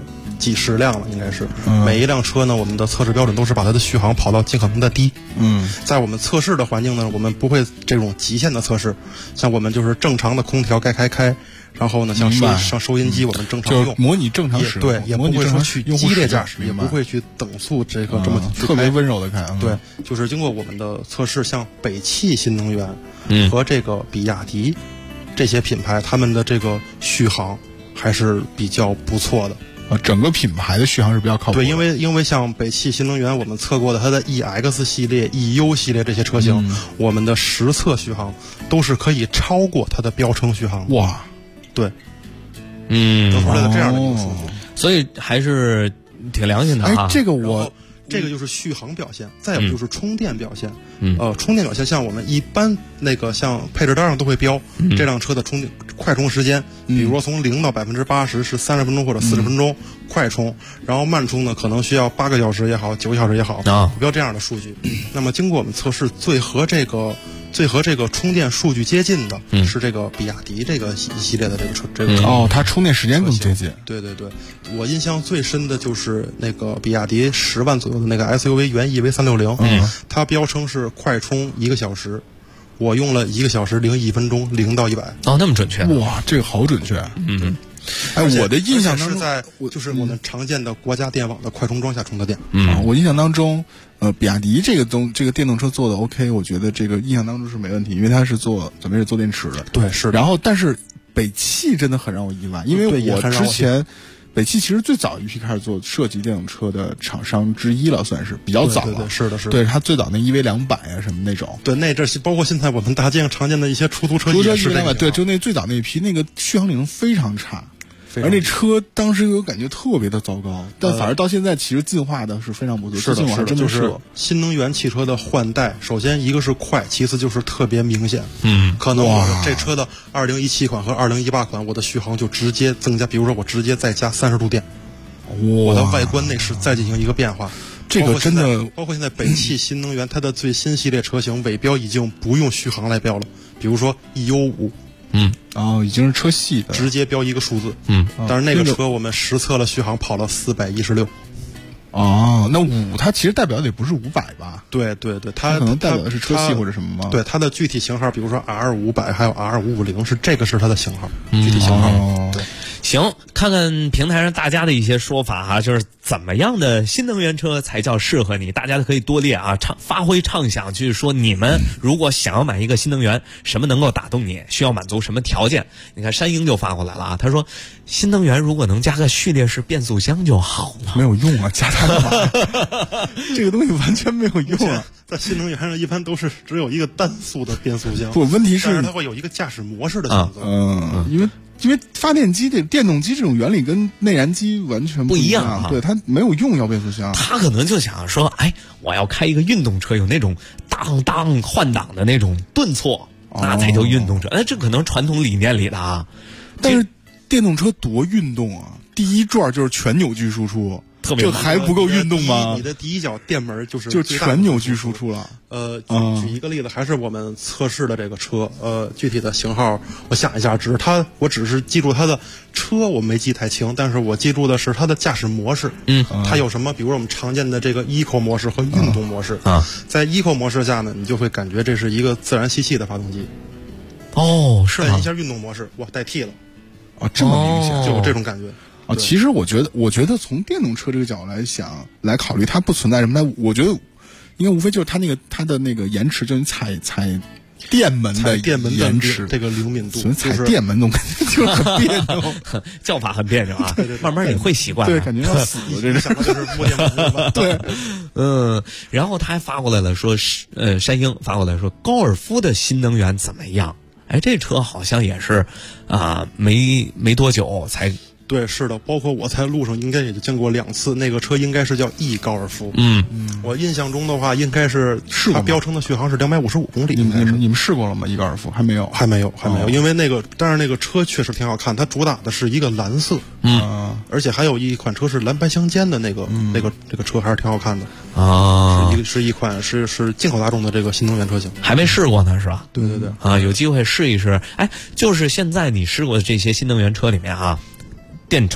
几十辆了，应该是。每一辆车呢，我们的测试标准都是把它的续航跑到尽可能的低。在我们测试的环境呢，我们不会这种极限的测试，像我们就是正常的空调该开。然后呢，像收音机我们正常用， 模拟正常使用， 对，也不会说去激烈驾驶，也不会去等速这个这么特别温柔的开。 对，就是经过我们的测试，像北汽新能源和这个比亚迪这些品牌，他们的这个续航还是比较不错的。 整个品牌的续航是比较靠谱的。 对，因为像北汽新能源，我们测过的它的 EX 系列、EU 系列这些车型，我们的实测续航都是可以超过它的标称续航。 哇！ 对，得出来的这样的一个数据， 所以还是挺良心的啊。 这个就是续航表现，再有就是充电表现。充电表现像我们一般那个像配置单上都会标这辆车的快充时间，比如说从0到80%是30分钟或者40分钟快充，然后慢充呢可能需要8个小时也好，9个小时也好，标这样的数据。那么经过我们测试，最和这个充电数据接近的是这个比亚迪这个一系列的这个车。 它充电时间更接近。 对，我印象最深的就是那个比亚迪10万左右的那个 SUV 元 EV360，它标称是快充1个小时，我用了1个小时01分钟0到100。 那么准确？ 哇，这个好准确。我的印象当中是在就是我们常见的国家电网的快充桩下充的电。 我印象当中，比亚迪这个电动车做的 OK， 我觉得这个印象当中是没问题，因为它是准备是做电池的。 对，是。 然后，但是北汽真的很让我意外，因为我之前北汽其实最早一批开始做设计电动车的厂商之一了，算是比较早了。 对，是的。 对，它最早那 EV200啊什么那种。 对，这包括现在我们大街上常见的一些出租车也是这个。 对，就那最早那批，那个续航里程非常差。而那车当时给我感觉特别的糟糕，但反而到现在其实进化的是非常不错。 是的，就是新能源汽车的换代，首先一个是快，其次就是特别明显。可能这车的2017款和2018款，我的续航就直接增加，比如说我直接再加30度电，我的外观内饰再进行一个变化。 这个真的， 包括现在北汽新能源它的最新系列车型尾标已经不用续航来标了，比如说 EU5。 已经是车系的， 直接标一个数字。但是那个车我们实测了续航跑了416。 那5它其实代表的也不是500吧？ 对，它可能代表的是车系或者什么吗？ 对，它的具体型号，比如说 R500 还有 R550，是它的型号，具体型号。对。 行，看看平台上大家的一些说法哈，就是怎么样的新能源车才叫适合你？大家可以多列啊，发挥畅想，就是说你们如果想要买一个新能源，什么能够打动你？需要满足什么条件？你看山鹰就发过来了啊，他说新能源如果能加个序列式变速箱就好了。 没有用啊，加它干嘛？这个东西完全没有用啊。 在新能源上一般都是只有一个单速的变速箱。 不，问题是它会有一个驾驶模式的选择。 因为发电机电动机这种原理跟内燃机完全不一样，对，它没有用要变速箱。 他可能就想说，我要开一个运动车，有那种当换挡的那种顿挫，那才叫运动车。这可能传统理念里的啊。 但是电动车多运动啊！第一转就是全扭矩输出，这还不够运动吗？ 你的第一脚电门就全扭矩输出了。 举一个例子，还是我们测试的这个车，具体的型号我想一下，我只是记住它的车，我没记太清，但是我记住的是它的驾驶模式。它有什么？比如说我们常见的这个 Eco 模式和运动模式。在 Eco 模式下呢，你就会感觉这是一个自然吸气的发动机。 是吗？ 按一下运动模式，哇，代替了。 这么明显， 就有这种感觉。 其实我觉得从电动车这个角度来考虑，它不存在什么。我觉得应该无非就是它的那个延迟，就是踩电门的延迟， 这个灵敏度， 踩电门感觉就很别扭， 叫法很别扭啊。慢慢你会习惯。 对，感觉要死了。这想的就是摸电门。 对， 然后他还发过来了，说山鹰发过来说高尔夫的新能源怎么样？这车好像也是没多久才。 对，是的，包括我在路上应该也就见过2次，那个车应该是叫 E 高尔夫。我印象中的话，应该是它标称的续航是255公里。 你们试过了吗？E 高尔夫还没有， 因为但是那个车确实挺好看，它主打的是一个蓝色。而且还有一款车是蓝白相间的那个车还是挺好看的啊。是一款是进口大众的这个新能源车型， 还没试过呢，是吧？ 对有机会试一试。就是现在你试过的这些新能源车里面电车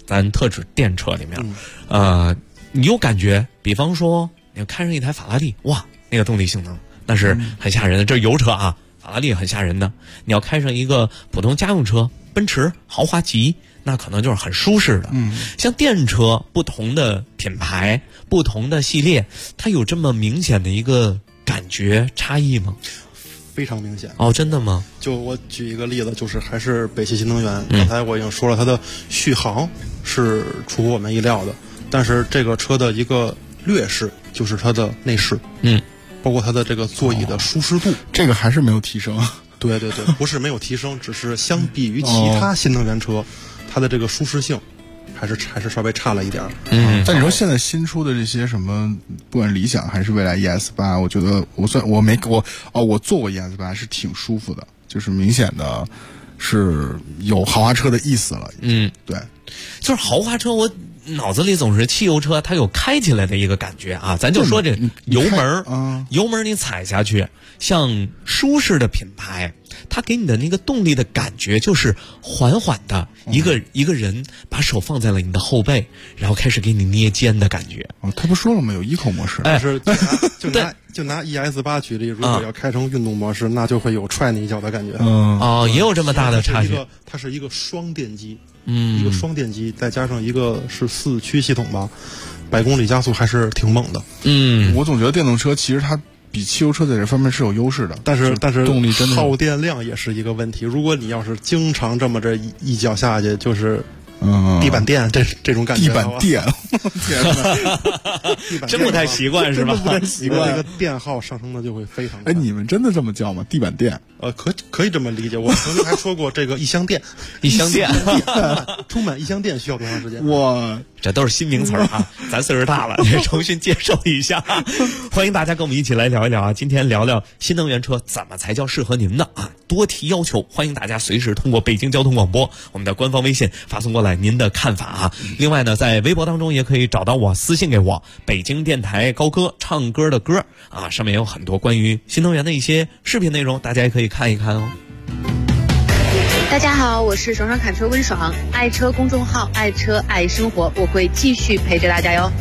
咱特指电车里面，你有感觉，比方说你开上一台法拉利，哇，那个动力性能那是很吓人的，这是油车啊，法拉利很吓人的。你要开上一个普通家用车，奔驰豪华级，那可能就是很舒适的。像电车，不同的品牌、不同的系列，它有这么明显的一个感觉差异吗？ 非常明显哦，真的吗？ 就我举一个例子，就是还是北汽新能源，刚才我已经说了，它的续航是出乎我们意料的，但是这个车的一个劣势就是它的内饰，包括它的这个座椅的舒适度， 这个还是没有提升。 对，不是没有提升，只是相比于其他新能源车，它的这个舒适性还是稍微差了一点。 但你说现在新出的这些什么，不管理想还是蔚来 ES8，我觉得我坐过 ES8 是挺舒服的，就是明显的是有豪华车的意思了。对， 就是豪华车，我脑子里总是汽油车，它有开起来的一个感觉啊。咱就说这油门你踩下去，像舒适的品牌，它给你的那个动力的感觉就是缓缓的，一个人把手放在了你的后背，然后开始给你捏肩的感觉。 他不说了吗？有 Eco 模式。 但是就拿 ES8 举例，如果要开成运动模式，那就会有踹你一脚的感觉。 也有这么大的差距。 它是一个双电机，一个双电机，再加上一个是4驱系统吧，100公里加速还是挺猛的。 我总觉得电动车其实它比汽油车在这方面是有优势的， 但是动力真的耗电量也是一个问题。如果你要是经常这么这一脚下去，就是地板电这种感觉。 地板电，天哪， 真不太习惯是吧？ 不太习惯， 这个电耗上升的就会非常快。 你们真的这么叫吗？地板电？ 可以这么理解。我曾经还说过这个一箱电，充满一箱电需要多长时间？ 哇， 这都是新名词啊！咱岁数大了，得重新接受一下。欢迎大家跟我们一起来聊一聊啊！今天聊聊新能源车怎么才叫适合您的啊？多提要求，欢迎大家随时通过北京交通广播我们的官方微信发送过来您的看法啊。另外呢，在微博当中也可以找到我，私信给我，北京电台高歌唱歌的歌啊，上面有很多关于新能源的一些视频内容，大家也可以看一看哦。 大家好，我是爽爽侃车温爽，爱车公众号爱车爱生活，我会继续陪着大家哟。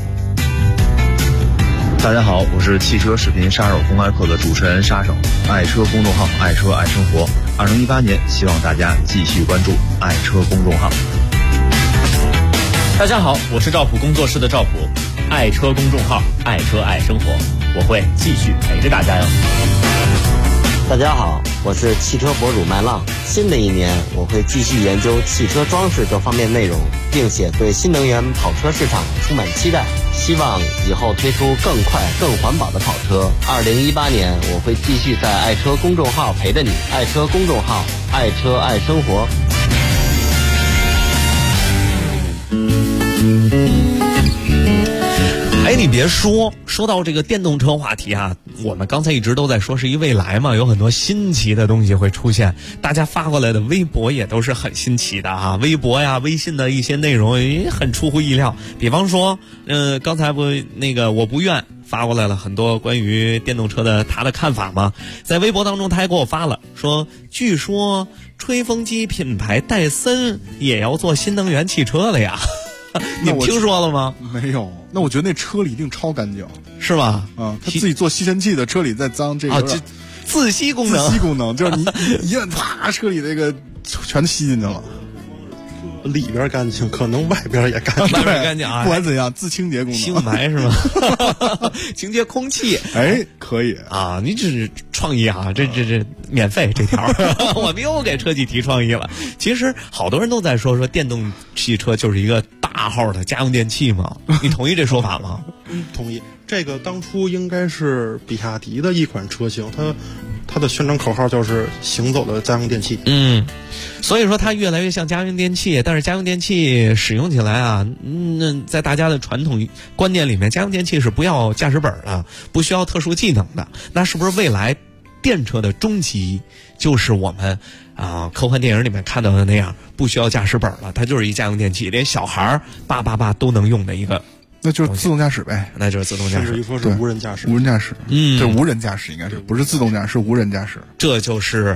大家好，我是汽车视频杀手公开课的主持人杀手，爱车公众号爱车爱生活。2018年，希望大家继续关注爱车公众号。 大家好，我是赵普工作室的赵普，爱车公众号爱车爱生活，我会继续陪着大家哟。 大家好，我是汽车博主麦浪。新的一年，我会继续研究汽车装饰这方面内容，并且对新能源跑车市场充满期待。希望以后推出更快、更环保的跑车。2018年，我会继续在爱车公众号陪着你。爱车公众号，爱车爱生活。 你别说到这个电动车话题啊，我们刚才一直都在说是一未来嘛，有很多新奇的东西会出现，大家发过来的微博也都是很新奇的啊，微博呀、微信的一些内容也很出乎意料。比方说，刚才不那个我不愿发过来了很多关于电动车的他的看法嘛，在微博当中他还给我发了说，据说吹风机品牌戴森也要做新能源汽车了呀。你听说了吗？ 没有。那我觉得那车里一定超干净， 是吧？ 他自己做吸尘器的车里再脏，这个这自吸功能， 就是你一摁，啪，车里那个全吸进去了。 里边干净，可能外边也干净， 外边干净啊！ 不管怎样，自清洁功能， 吸雾霾是吗？清洁空气， 可以啊！你这是创意啊！这免费这条，我们又给车企提创意了。其实好多人都在说电动汽车就是一个大号的家用电器嘛，你同意这说法吗？ 同意。这个当初应该是比亚迪的一款车型，它的宣传口号就是行走的家用电器。 所以说它越来越像家用电器，但是家用电器使用起来啊，在大家的传统观念里面，家用电器是不要驾驶本的，不需要特殊技能的。那是不是未来电车的终极就是我们科幻电影里面看到的那样，不需要驾驶本了，它就是一家用电器，连小孩888都能用的一个。 那就是自动驾驶呗， 那就是自动驾驶， 甚至于说是无人驾驶。 无人驾驶，对，无人驾驶应该是不是自动驾驶，是无人驾驶。 这就是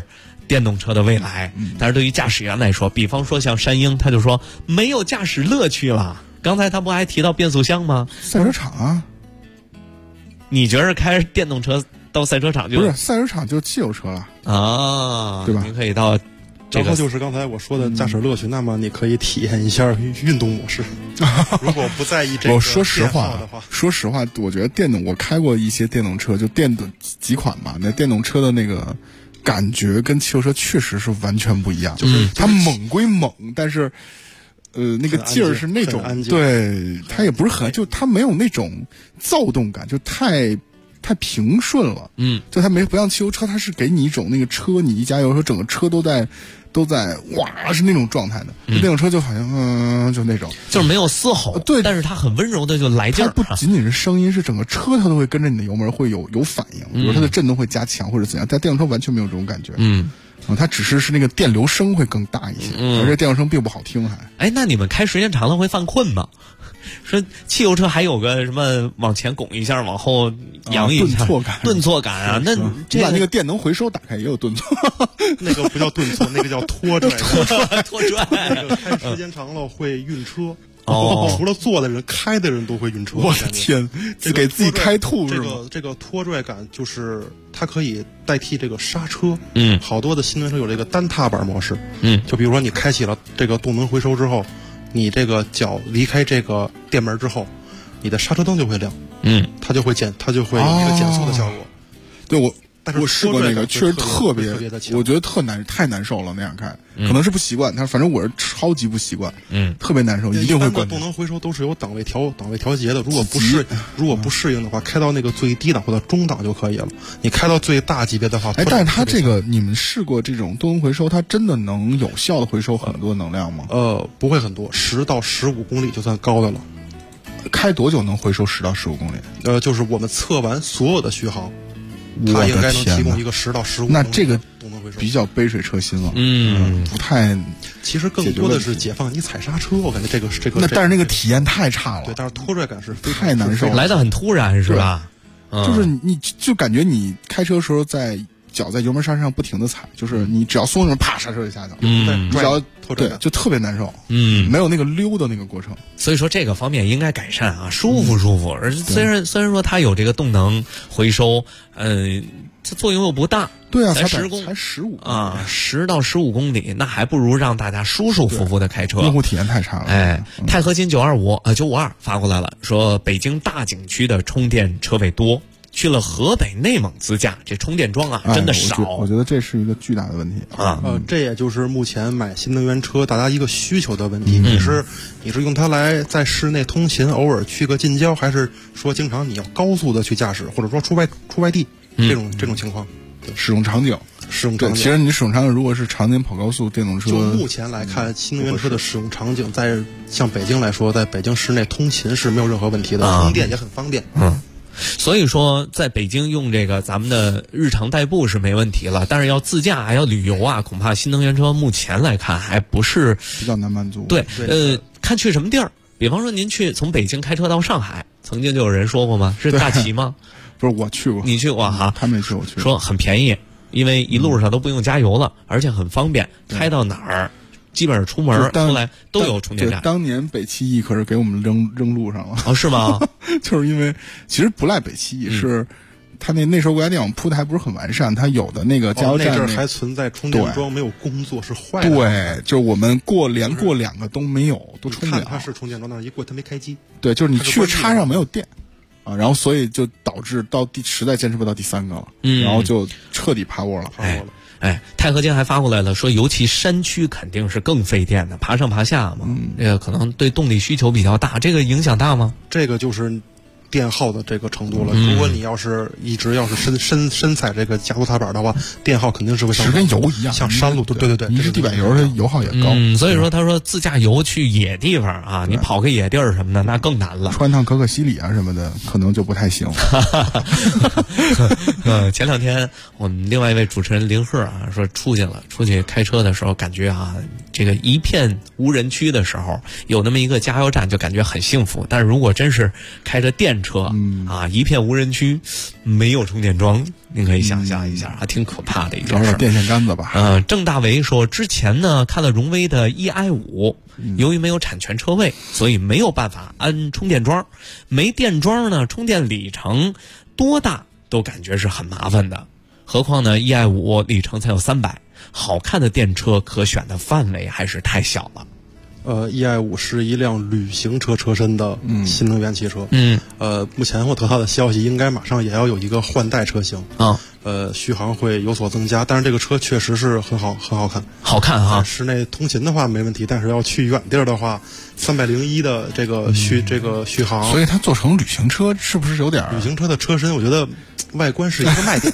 电动车的未来。但是对于驾驶员来说，比方说像山鹰，他就说没有驾驶乐趣了。刚才他不还提到变速箱吗？ 赛车场啊， 你觉得开电动车到赛车场就不是赛车场就汽油车了啊， 对吧？ 你可以到这个， 然后就是刚才我说的驾驶乐趣，那么你可以体验一下运动模式。如果不在意这个， 我说实话，我觉得我开过一些电动车，就电动几款吧，那电动车的那个感觉跟汽油车确实是完全不一样。就是它猛归猛，但是那个劲儿是那种，对，它也不是很，就它没有那种躁动感，就太平顺了。就它不像汽油车，它是给你一种那个车，你一加油，说整个车都在哇是那种状态的。电动车就好像就那种， 就是没有嘶吼，对，但是它很温柔的就来劲儿。 它不仅仅是声音，是整个车它都会跟着你的油门会有反应，比如它的震动会加强或者怎样。但电动车完全没有这种感觉。它只是那个电流声会更大一些，而且电流声并不好听还。 哎，那你们开时间长了会犯困吗？说汽油车还有个什么往前拱一下，往后扬一下，顿挫感啊。那你把那个电能回收打开也有顿挫， 那个不叫顿挫，那个叫拖拽。 拖拽。 那个开时间长了会晕车。 哦， 除了坐的人，开的人都会晕车。 我的天，这给自己开吐是吗？ 这个拖拽感就是它可以代替这个刹车。好多的新能源车有这个单踏板模式。就比如说你开启了这个动能回收之后，你这个脚离开这个电门之后，你的刹车灯就会亮。它就会有一个减速的效果。 对我试过那个，确实特别，我觉得太难受了那样开，可能是不习惯。反正我是超级不习惯，特别难受，一定会关。 动能回收都是有档位调节的，如果不适应的话，开到那个最低档或者中档就可以了。你开到最大级别的话， 但是它这个你们试过这种动能回收，它真的能有效的回收很多能量吗？ 不会很多，10到15公里就算高的了。 开多久能回收10到15公里？ 就是我们测完所有的续航。它应该能提供一个10到15公里。 那这个比较杯水车薪了，不太。 其实更多的是解放你踩刹车，我感觉这个。 那但是那个体验太差了。 对，但是拖拽感是太难受了， 来得很突然是吧？ 就是你就感觉你开车的时候脚在油门刹车上不停的踩，就是你只要松油门，啪，刹车就下去了。只要对，就特别难受。没有那个溜的那个过程。 所以说这个方面应该改善啊，舒服。而虽然说它有这个动能回收，它作用又不大。 对啊， 才 15 啊，10到15公里，那还不如让大家舒舒服服的开车。 用户体验太差了。 哎，钛合金952发过来了，说北京大景区的充电车位多。去了河北、内蒙自驾，这充电桩真的少。 我觉得这是一个巨大的问题啊。 这也就是目前买新能源车大家一个需求的问题。你是用它来在室内通勤，偶尔去个近郊，还是说经常你要高速的去驾驶，或者说出外地这种情况？ 使用场景。对，其实你使用场景如果是常年跑高速电动车， 就目前来看，新能源车的使用场景，在像北京来说，在北京市内通勤是没有任何问题的，充电也很方便。 所以说，在北京用这个咱们的日常代步是没问题了，但是要自驾还要旅游啊，恐怕新能源车目前来看还不是比较难满足。 对，看去什么地儿，比方说您从北京开车到上海，曾经就有人说过吗？是大齐吗？ 不是，我去过， 你去过哈？ 他没去，我去过。 说很便宜，因为一路上都不用加油了，而且很方便，开到哪儿。基本上出门出来都有充电站。 当年北汽 E 可是给我们扔路上了。 哦，是吗？ 就是因为其实不赖北汽 E，是他那时候国家电网铺的还不是很完善，他有的那个加油站那阵还存在充电桩没有工作是坏的。 对，就是我们连过2个都没有，都充不了。 它是充电桩，但是一过它没开机。 对，就是你去插上没有电啊，然后所以就导致实在坚持不到第3个了，然后就彻底趴窝了。 钛合金还发过来了，说尤其山区肯定是更费电的，爬上爬下嘛，这个可能对动力需求比较大，这个影响大吗？ 这个就是电耗的这个程度了。如果你一直深踩这个加速踏板的话，电耗肯定是会跟油一样， 像山路。对， 你是地板油，它油耗也高。 所以说他说自驾游去野地方啊，你跑个野地儿什么的，那更难了。 穿趟可可西里啊什么的，可能就不太行。 前2天我们另外一位主持人林鹤啊说出去开车的时候，感觉啊这个一片无人区的时候，有那么一个加油站就感觉很幸福。但是如果真是开着电电车，一片无人区，没有充电桩，您可以想象一下，还挺可怕的一件事。 找电线杆子吧。 郑大为说，之前呢看了荣威的 EI5，由于没有产权车位，所以没有办法安充电桩，没电桩呢，充电里程多大都感觉是很麻烦的。何况呢 EI5 里程才有300，好看的电车可选的范围还是太小了。 EI5 是一辆旅行车车身的新能源汽车。目前我得到的消息，应该马上也要有一个换代车型啊。 续航会有所增加，但是这个车确实是很好看， 好看哈。 室内通勤的话没问题，但是要去远地儿的话，301的这个续航， 所以它做成旅行车是不是有点旅行车的车身？我觉得外观是一个卖点，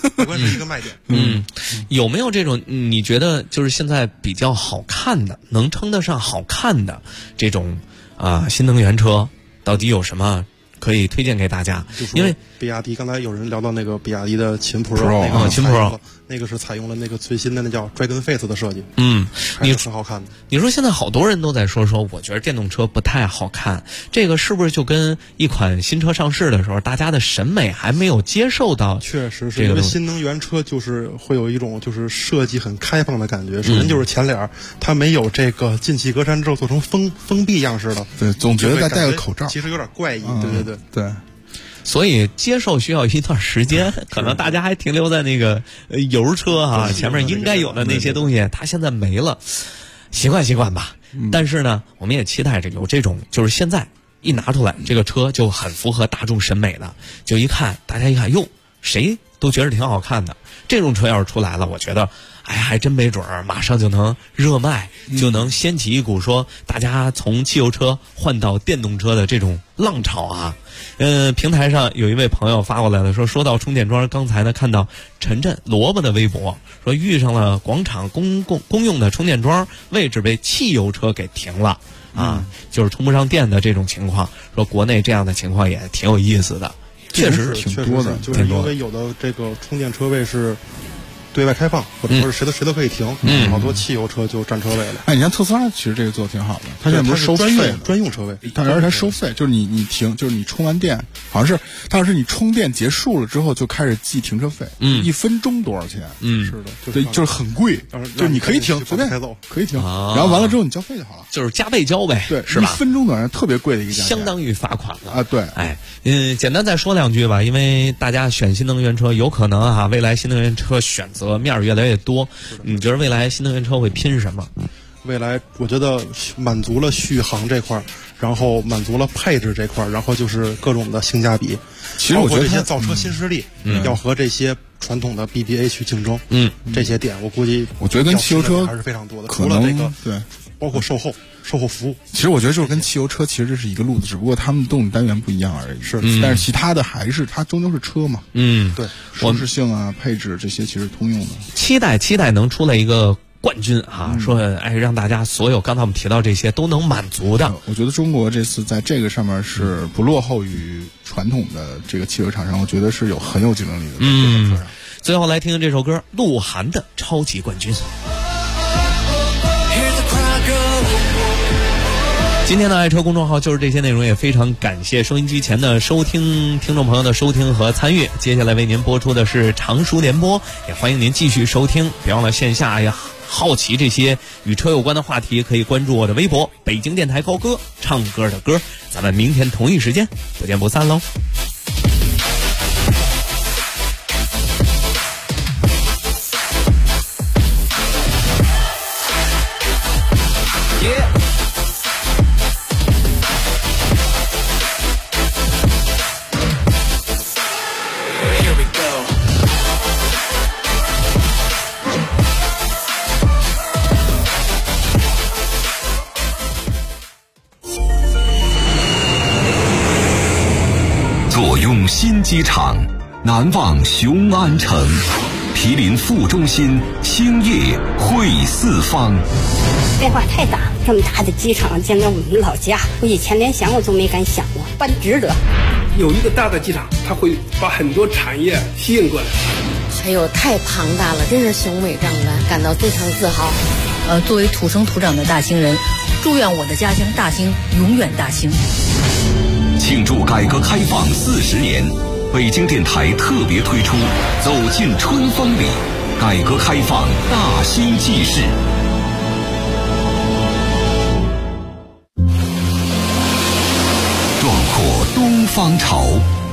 有没有这种你觉得就是现在比较好看的，能称得上好看的这种新能源车，到底有什么可以推荐给大家？因为比亚迪刚才有人聊到那个比亚迪的秦 Pro， 秦 Pro 那个是采用了那个最新的那叫 Dragon Face 的设计， 你很好看的。 你说现在好多人都在说，我觉得电动车不太好看，这个是不是就跟一款新车上市的时候，大家的审美还没有接受到？ 确实是，因为新能源车就是会有一种就是设计很开放的感觉。首先就是前脸，它没有这个进气格栅之后做成封闭样式的， 对，总觉得再戴个口罩， 其实有点怪异。 对。 所以接受需要一段时间，可能大家还停留在那个油车前面应该有的那些东西，它现在没了，习惯吧。但是呢，我们也期待着有这种，就是现在一拿出来，这个车就很符合大众审美的，就大家一看，哟，谁都觉得挺好看的。这种车要是出来了，我觉得，还真没准儿马上就能热卖，就能掀起一股说大家从汽油车换到电动车的这种浪潮啊。平台上有一位朋友发过来了，说到充电桩，刚才呢看到陈震萝卜的微博，说遇上了广场公用的充电桩位置被汽油车给停了就是充不上电的这种情况，说国内这样的情况也挺有意思的，确实挺多的， 就是因为有的这个充电车位是对外开放，或者说是谁都可以停，好多汽油车就占车位了。 你看特斯拉其实这个做的挺好的，它现在不是收费专用车位， 而且它收费，就是你停，就是你充完电，好像是它要是你充电结束了之后就开始计停车费，1分钟多少钱？ 是的， 对，就是很贵，就是你可以停，随便可以停，然后完了之后你交费就好了， 就是加倍交呗， 对， 是吧 ？1分钟等于特别贵的一个价钱， 相当于罚款了对， 简单再说两句吧，因为大家选新能源车，有可能未来新能源车选择面越来越多，你觉得未来新能源车会拼什么？ 未来我觉得满足了续航这块，然后满足了配置这块，然后就是各种的性价比。 其实我觉得这些造车新势力要和这些传统的 BBA 去竞争，这些点我估计我觉得跟汽油车还是非常多的。 除了这个对，包括售后服务， 其实我觉得就是跟汽油车其实这是一个路子，只不过他们动力单元不一样而已。 是， 但是其他的还是它终究是车嘛。 对， 舒适性配置这些其实通用的。 期待能出来一个冠军说让大家所有刚才我们提到这些都能满足的。 我觉得中国这次在这个上面是不落后于传统的这个汽车厂商，我觉得是很有竞争力的。 最后来听听这首歌，鹿晗的《超级冠军》。今天的爱车公众号就是这些内容，也非常感谢收音机前的听众朋友的收听和参与。接下来为您播出的是常熟联播，也欢迎您继续收听。别忘了线下好奇这些与车有关的话题，可以关注我的微博北京电台高歌，唱歌的歌。咱们明天同一时间不见不散喽。 左用新机场，南望雄安城，毗邻副中心，兴业汇四方。 变化太大，这么大的机场建在我们老家，我以前连想我都没敢想过，办值得。 有一个大的机场，它会把很多产业吸引过来。 哎呦，太庞大了，真是雄伟壮观，感到非常自豪。 作为土生土长的大兴人，祝愿我的家乡大兴永远大兴。 庆祝改革开放40年，北京电台特别推出《走进春风里》，改革开放大兴纪事。壮阔东方潮。